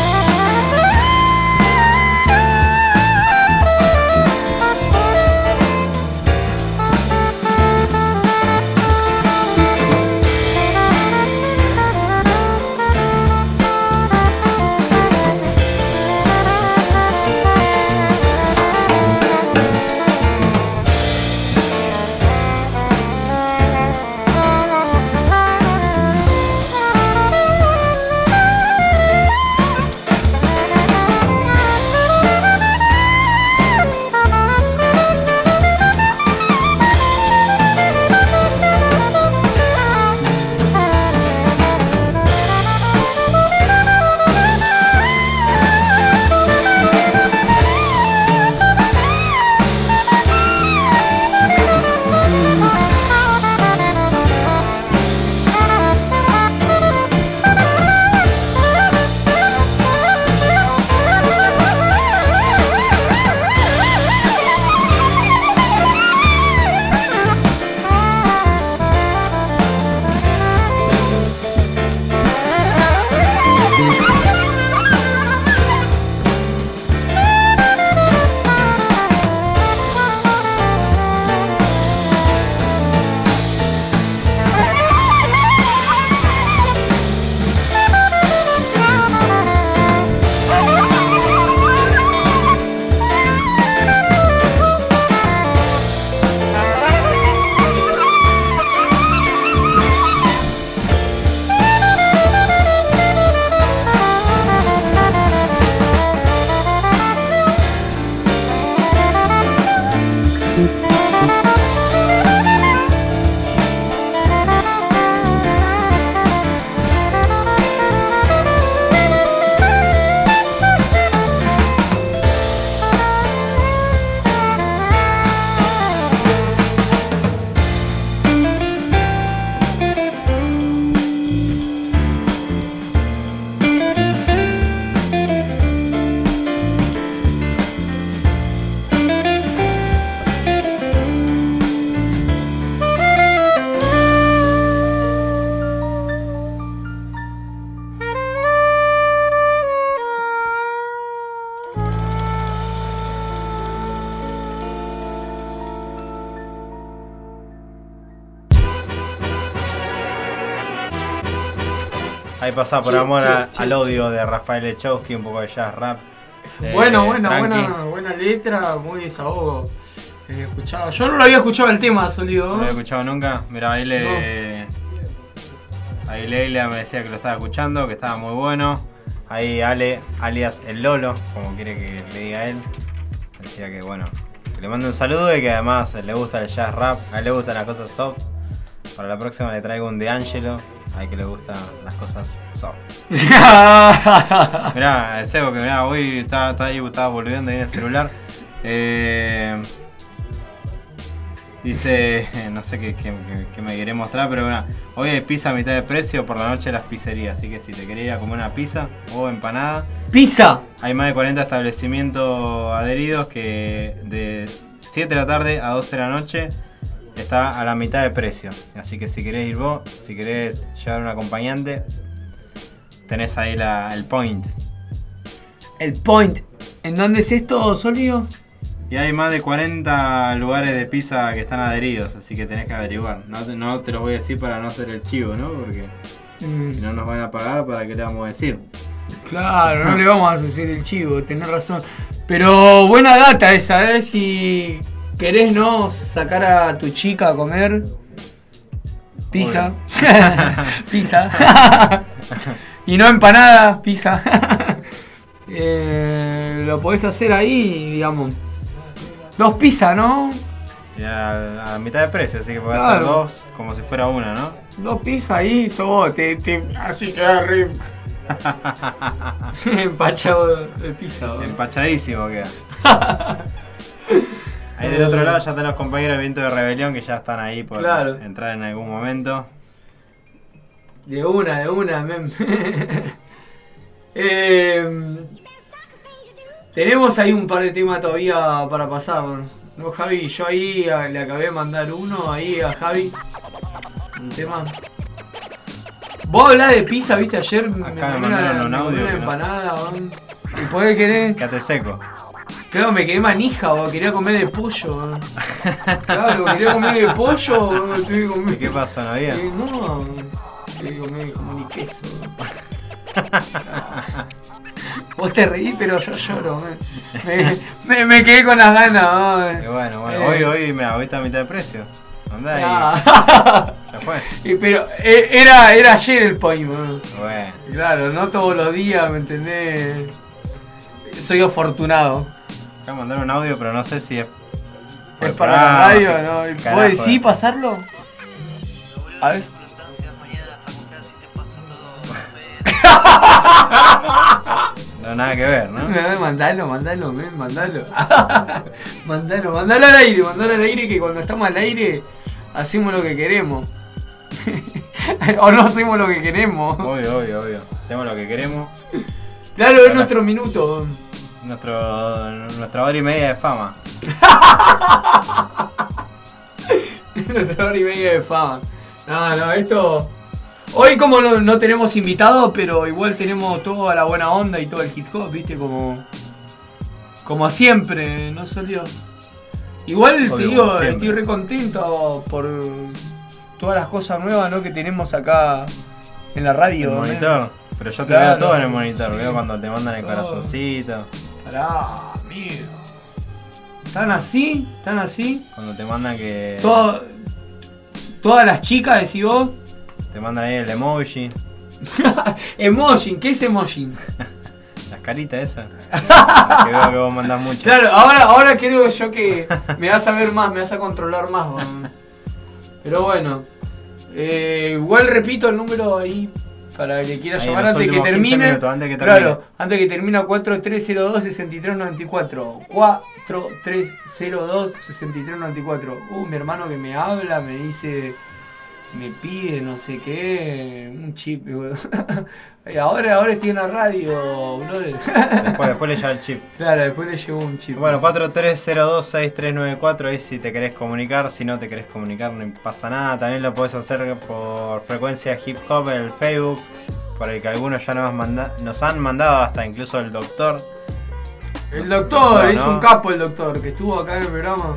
Ahí pasaba por Sí, amor sí, a- sí, al odio de Rafael Lechowski, un poco de jazz rap. eh, Bueno, buena, tranqui. buena, buena letra, muy desahogo. Eh, escuchado. Yo no lo había escuchado el tema, Solido. No lo he escuchado nunca. Mira, ahí le. Ahí Leila me decía que lo estaba escuchando, que estaba muy bueno. Ahí Ale, alias el Lolo, como quiere que le diga él, decía que bueno, que le mando un saludo y que además le gusta el jazz rap, a él le gustan las cosas soft. Para la próxima le traigo un De Angelo, hay que le gustan las cosas soft. Mirá, el Sebo que mirá, hoy está, está ahí, estaba volviendo ahí en el celular. Eh, dice, no sé qué, qué, qué, qué me querés mostrar, pero bueno, hoy hay pizza a mitad de precio por la noche de las pizzerías, así que si te querés ir a comer una pizza o empanada. ¡Pizza! Hay más de cuarenta establecimientos adheridos que de siete de la tarde a doce de la noche está a la mitad de precio. Así que si querés ir vos, si querés llevar un acompañante, tenés ahí la, el point. El point. ¿En dónde es esto, Solio? Y hay más de cuarenta lugares de pizza que están adheridos, así que tenés que averiguar. No te, no te lo voy a decir para no hacer el chivo, ¿no? Porque mm. si no nos van a pagar, ¿para qué le vamos a decir? Claro, no le vamos a hacer el chivo, tenés razón. Pero buena data esa, ¿eh? Si querés, ¿no? Sacar a tu chica a comer pizza. Pizza. Y no empanada, pizza. eh, lo podés hacer ahí, digamos. Dos pizzas, ¿no? Y a, a mitad de precio, así que podés claro. hacer dos como si fuera una, ¿no? Dos pizzas ahí, sos te, te, así queda re... empachado de pizza. ¿no? Empachadísimo queda. Ahí del otro lado ya están los compañeros de Viento de Rebelión que ya están ahí por claro. entrar en algún momento. De una, de una, men. eh, tenemos ahí un par de temas todavía para pasar, ¿no, Javi? Yo ahí le acabé de mandar uno ahí a Javi. Un tema. Vos hablás de pizza, viste, ayer acá me comí una, un audio una empanada, no... ¿Y podés querer? Quédate seco. Claro, me quedé manija, bo. Quería comer de pollo. Bo. Claro, quería comer de pollo. Bo. Comer... ¿Y qué pasa, no había? Eh, no, quería comer como ni queso. Vos te reís, pero yo lloro. Man. Me, me, me quedé con las ganas. Y bueno, bueno, eh. hoy, hoy, mira, hoy está a mitad de precio. Andá ahí. Ah. Ya fue. Y, pero eh, era, era ayer el point, man. Bueno. Claro, no todos los días, ¿me entendés? Soy afortunado. Voy a mandar un audio, pero no sé si es. ¿Es para la radio? ¿No? ¿Puedes sí pasarlo? A ver. No, nada que ver, ¿no? No, mandalo, mandalo, man, mandalo. Mandalo, mandalo al aire, mandalo al aire que cuando estamos al aire hacemos lo que queremos. O no hacemos lo que queremos. Obvio, obvio, obvio. Hacemos lo que queremos. Claro, es nuestro minuto. Nuestro, nuestra hora y media de fama. Nuestra hora y media de fama. No, no, esto... Hoy como no, no tenemos invitados, pero igual tenemos toda la buena onda y todo el hip hop, viste, como... Como siempre, ¿no, Solio? Igual Obvio, te digo, estoy re contento por todas las cosas nuevas, ¿no? que tenemos acá en la radio. El monitor, ¿no? Pero yo te claro, veo todo en el monitor, sí. Veo cuando te mandan el corazoncito. Pará, amigo. ¿Están así? ¿Están así? Cuando te mandan que... Todo, todas las chicas, decís vos. Te mandan ahí el emoji. Emoji, ¿qué es emoji? Las caritas esas. Que veo que vos mandás mucho. Claro, ahora, ahora creo yo que me vas a ver más, me vas a controlar más. Man. Pero bueno. Eh, igual repito el número ahí para que quiera ahí llamar antes que termine. Minutos, antes que termine. Claro, antes que termine cuatro tres cero dos, seis tres nueve cuatro. cuatro tres cero dos, seis tres nueve cuatro. Uh, mi hermano que me habla, me dice... Me pide no sé qué, un chip. ahora, ahora estoy en la radio, brother. Después, después le lleva el chip. Claro, después le llevo un chip. Bueno, cuatro tres cero dos, seis tres nueve cuatro, ahí si te querés comunicar. Si no te querés comunicar no pasa nada. También lo podés hacer por Frecuencia Hip Hop en el Facebook, por el que algunos ya nos, manda, nos han mandado, hasta incluso el doctor. El doctor, es ¿no? un capo el doctor, que estuvo acá en el programa.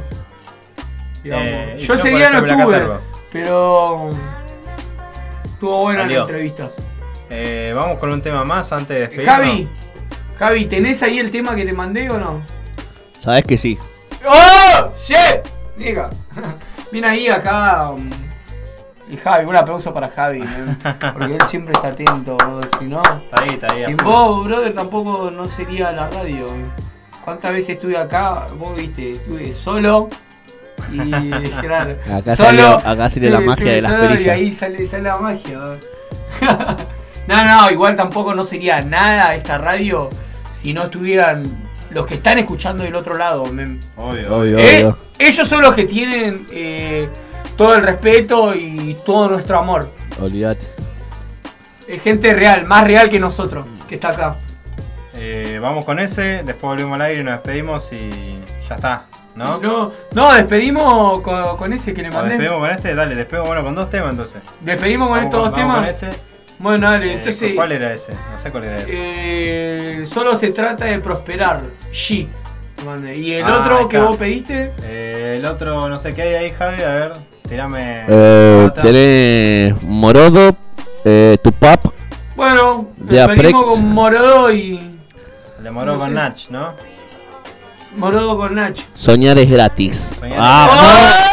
Eh, Yo ese día no estuve. Pero estuvo buena Salió. la entrevista. Eh, vamos con un tema más antes de despedirnos. Javi, Javi, ¿tenés ahí el tema que te mandé o no? Sabes que sí. ¡Oh! ¡Shit! Diga. Viene ahí acá. Um, y Javi, un aplauso para Javi, ¿eh? Porque él siempre está atento. Si no, está ahí, está ahí. Sin vos, brother, tampoco no sería la radio. ¿Cuántas veces estuve acá? Vos viste, estuve solo. Y claro. Acá solo, salió, acá salió la eh, magia de las solo, y perillas. ahí sale, sale la magia. No, no, igual tampoco no sería nada esta radio si no estuvieran los que están escuchando del otro lado. Men. Obvio, Obvio, Eh, obvio. ellos son los que tienen eh, todo el respeto y todo nuestro amor. Olvídate. Es gente real, más real que nosotros, que está acá. Eh, vamos con ese, después volvemos al aire y nos despedimos y ya está, ¿no? No, no despedimos con, con ese que le ¿O mandé. despedimos con este? Dale, despedimos bueno con dos temas entonces. Despedimos con Vamos estos dos vamos temas. con ese. Bueno, dale, Eh, entonces. ¿Cuál era ese? No sé cuál era ese. Eh, solo se trata de prosperar. G. Mandé. Y el Ah, otro ahí que está. vos pediste. Eh, el otro, no sé qué hay ahí, Javi, a ver, tirame. Eh, data. tenés Morodo, eh, Tupac. Bueno, De despedimos Aprex. con Morodo y. Le moró no con sé. Nach, ¿no? Morodo con Nach. Soñar es gratis. Soñar Ah,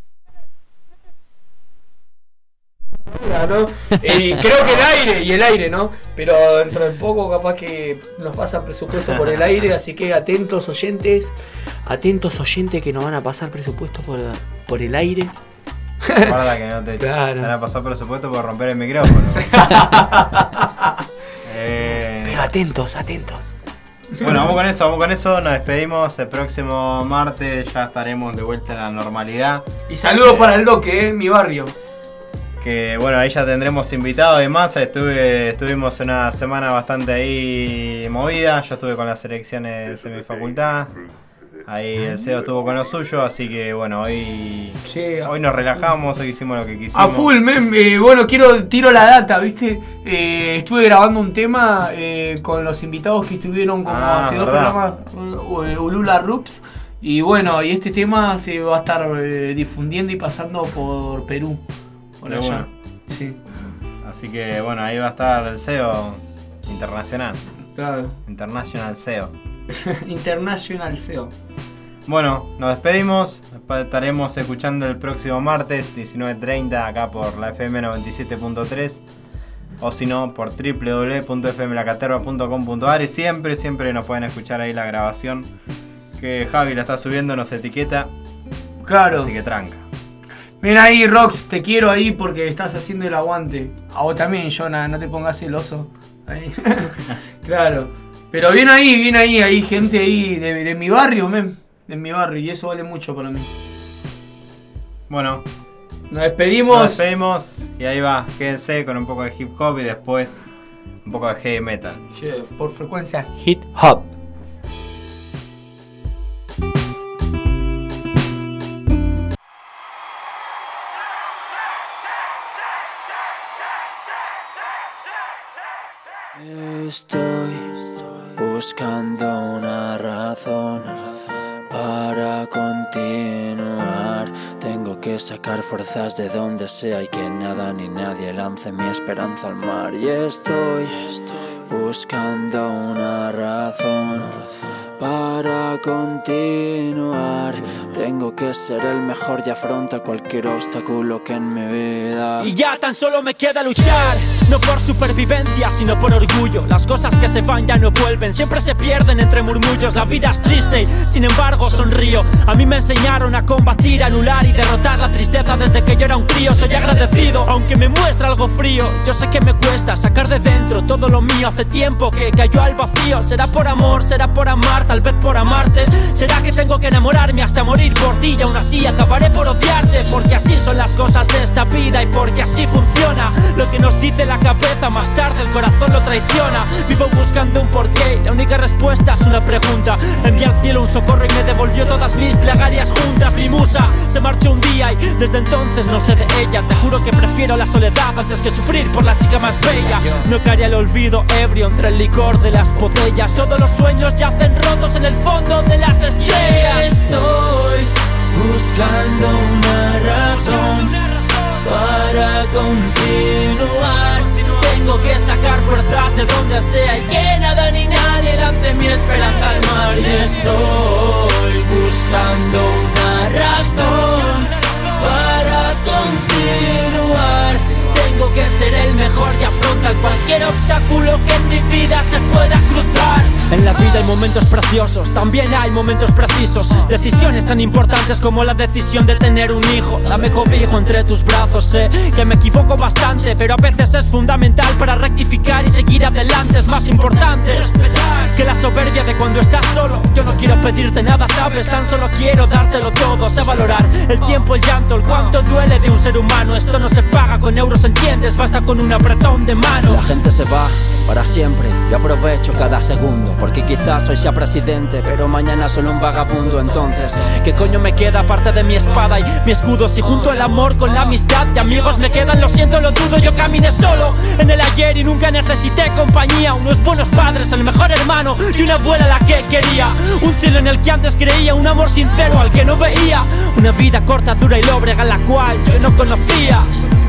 Claro. Eh, creo que el aire y el aire, ¿no? Pero dentro de poco capaz que nos pasan presupuesto por el aire, así que atentos oyentes, atentos oyentes que nos van a pasar presupuesto por, por el aire. Guarda que no te, Claro. te van a pasar presupuesto por romper el micrófono. eh, Pero atentos, atentos. bueno, vamos con eso, vamos con eso. Nos despedimos. El próximo martes ya estaremos de vuelta a la normalidad. Y saludos para el Doque, eh, mi barrio. Que bueno, ahí ya tendremos invitados de masa. Estuve, estuvimos una semana bastante ahí movida. Yo estuve con las elecciones en mi facultad. Ahí el C E O estuvo con lo suyo, así que bueno, hoy, Sí, hoy nos relajamos, hoy hicimos lo que quisimos. a full, men, eh, bueno, quiero tiro la data, ¿viste? Eh, estuve grabando un tema eh, con los invitados que estuvieron como Ah, hace dos ¿verdad? programas, eh, Ulula Rups. Y bueno, y este tema se va a estar eh, difundiendo y pasando por Perú. Por De allá. una. Sí, Así que bueno, ahí va a estar el C E O internacional. claro. International C E O. International S E O. Bueno, nos despedimos. Después estaremos escuchando el próximo martes, diecinueve treinta, acá por la F M noventa y siete punto tres. O si no, por w w w punto f m la caterva punto com punto a r. Y siempre, siempre nos pueden escuchar ahí la grabación. Que Javi la está subiendo, nos etiqueta. Claro. Así que tranca. Ven ahí, Rox, te quiero ahí porque estás haciendo el aguante. A vos también, Jonah, no te pongas celoso. Ahí. Claro. Pero bien ahí, bien ahí, hay gente ahí de, de mi barrio, men. De mi barrio, y eso vale mucho para mí. Bueno, Nos despedimos. nos despedimos. Y ahí va, quédense con un poco de hip hop y después un poco de heavy metal. Che, por frecuencia hip hop. Estoy buscando una razón para continuar. Tengo que sacar fuerzas de donde sea y que nada ni nadie lance mi esperanza al mar. Y estoy buscando una razón para continuar. Tengo que ser el mejor y afrontar cualquier obstáculo que en mi vida. Y ya tan solo me queda luchar, no por supervivencia, sino por orgullo. Las cosas que se van ya no vuelven, siempre se pierden entre murmullos. La vida es triste, sin embargo sonrío. A mí me enseñaron a combatir, anular y derrotar la tristeza desde que yo era un crío. Soy agradecido, aunque me muestra algo frío. Yo sé que me cuesta sacar de dentro todo lo mío. Hace tiempo que cayó al vacío. Será por amor, será por amar, tal vez por amarte. Será que tengo que enamorarme hasta morir por ti y aún así acabaré por odiarte. Porque así son las cosas de esta vida y porque así funciona. Lo que nos dice la cabeza, más tarde el corazón lo traiciona. Vivo buscando un porqué, la única respuesta es una pregunta. Envié al cielo un socorro y me devolvió todas mis plegarias juntas. Mi musa se marchó un día y desde entonces no sé de ella. Te juro que prefiero la soledad antes que sufrir por la chica más bella. No caeré al olvido ebrio entre el licor de las botellas. Todos los sueños yacen rotos en el fondo de las estrellas. Estoy buscando una razón para continuar. Tengo que sacar fuerzas de donde sea y que nada ni nadie lance mi esperanza al mar. Y estoy buscando una razón para continuar. Tengo que ser el mejor y afrontar cualquier cualquier obstáculo que en mi vida se pueda cruzar. En la vida hay momentos preciosos, también hay momentos precisos. Decisiones tan importantes como la decisión de tener un hijo. Dame cobijo entre tus brazos, sé que me equivoco bastante, pero a veces es fundamental para rectificar y seguir adelante. Es más importante que la soberbia de cuando estás solo. Yo no quiero pedirte nada, sabes, tan solo quiero dártelo todo. Sé valorar el tiempo, el llanto, el cuánto duele de un ser humano. Esto no se paga con euros, ¿entiendes? Basta con un apretón de mano. La gente se va para siempre, yo aprovecho cada segundo, porque quizás hoy sea presidente, pero mañana solo un vagabundo. Entonces, ¿qué coño me queda aparte de mi espada y mi escudo? Si junto el amor con la amistad de amigos me quedan, lo siento, lo dudo. Yo caminé solo en el ayer y nunca necesité compañía. Unos buenos padres, el mejor hermano y una abuela la que quería. Un cielo en el que antes creía, un amor sincero al que no veía. Una vida corta, dura y lóbrega la cual yo no conocía.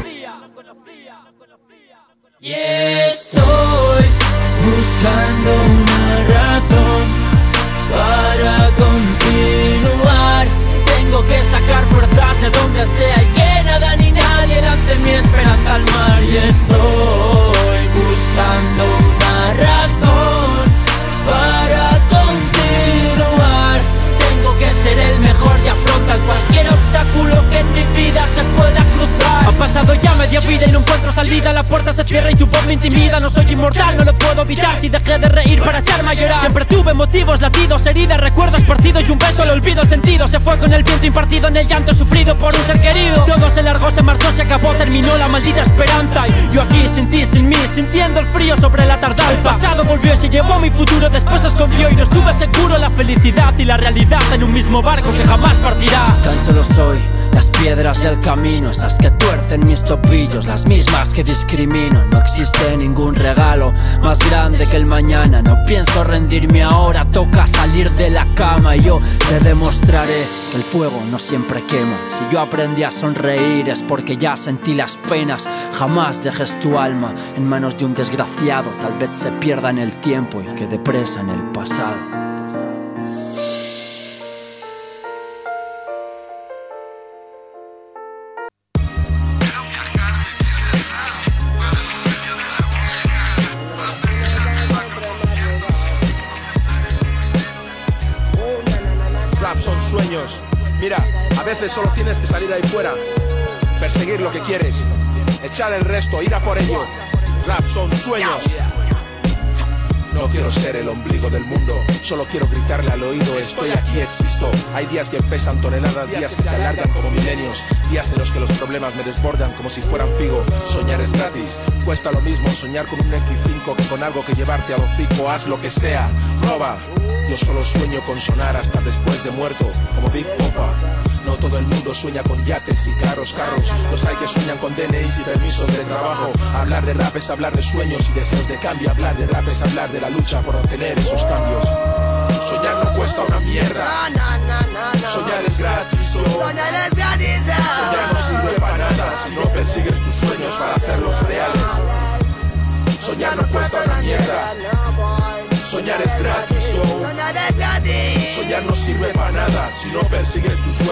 Y estoy buscando una razón para continuar. Tengo que sacar fuerzas de donde sea y que nada ni nadie lance mi esperanza al mar. Y estoy buscando una razón para continuar. Tengo que ser el mejor y afrontar cualquier obstáculo que en mi vida se pueda cruzar. Ha pasado ya media vida y no encuentro salida. La puerta se cierra y tu voz me intimida. No soy inmortal, no lo puedo evitar. Si dejé de reír para echarme a llorar. Siempre tuve motivos, latidos, heridas, recuerdos, partidos y un beso al olvido. El sentido se fue con el viento impartido en el llanto sufrido por un ser querido. Todo se largó, se marchó, se acabó, terminó la maldita esperanza. Y yo aquí sin ti, sin mí, sintiendo el frío sobre la tardanza. El pasado volvió y se llevó mi futuro, después se escondió y no estuve seguro. La felicidad y la realidad en un mismo barco que jamás partirá. Tan solo soy las piedras del camino, esas que tuercen mis topillos, las mismas que discrimino. No existe ningún regalo más grande que el mañana. No pienso rendirme ahora, toca salir de la cama. Y yo te demostraré que el fuego no siempre quema. Si yo aprendí a sonreír es porque ya sentí las penas. Jamás dejes tu alma en manos de un desgraciado. Tal vez se pierda en el tiempo y quede presa en el pasado. Son sueños. Mira, a veces solo tienes que salir ahí fuera, perseguir lo que quieres, echar el resto, ir a por ello. Rap son sueños. No quiero ser el ombligo del mundo, solo quiero gritarle al oído, estoy aquí, existo. Hay días que pesan toneladas, días que se alargan como milenios, días en los que los problemas me desbordan como si fueran figo. Soñar es gratis, cuesta lo mismo soñar con un equis cinco que con algo que llevarte al hocico. Haz lo que sea, roba. Yo solo sueño con sonar hasta después de muerto, como Big Popa. No todo el mundo sueña con yates y caros carros. Los hay que sueñan con D N Is y permisos de trabajo. Hablar de rap es hablar de sueños y deseos de cambio. Hablar de rap es hablar de la lucha por obtener esos cambios. Soñar no cuesta una mierda. Soñar es gratis. Oh. Soñar no sirve para nada si no persigues tus sueños para hacerlos reales. Soñar no cuesta una mierda. Soñar es gratis, oh. Soñar no sirve para nada si no persigues tus sueños.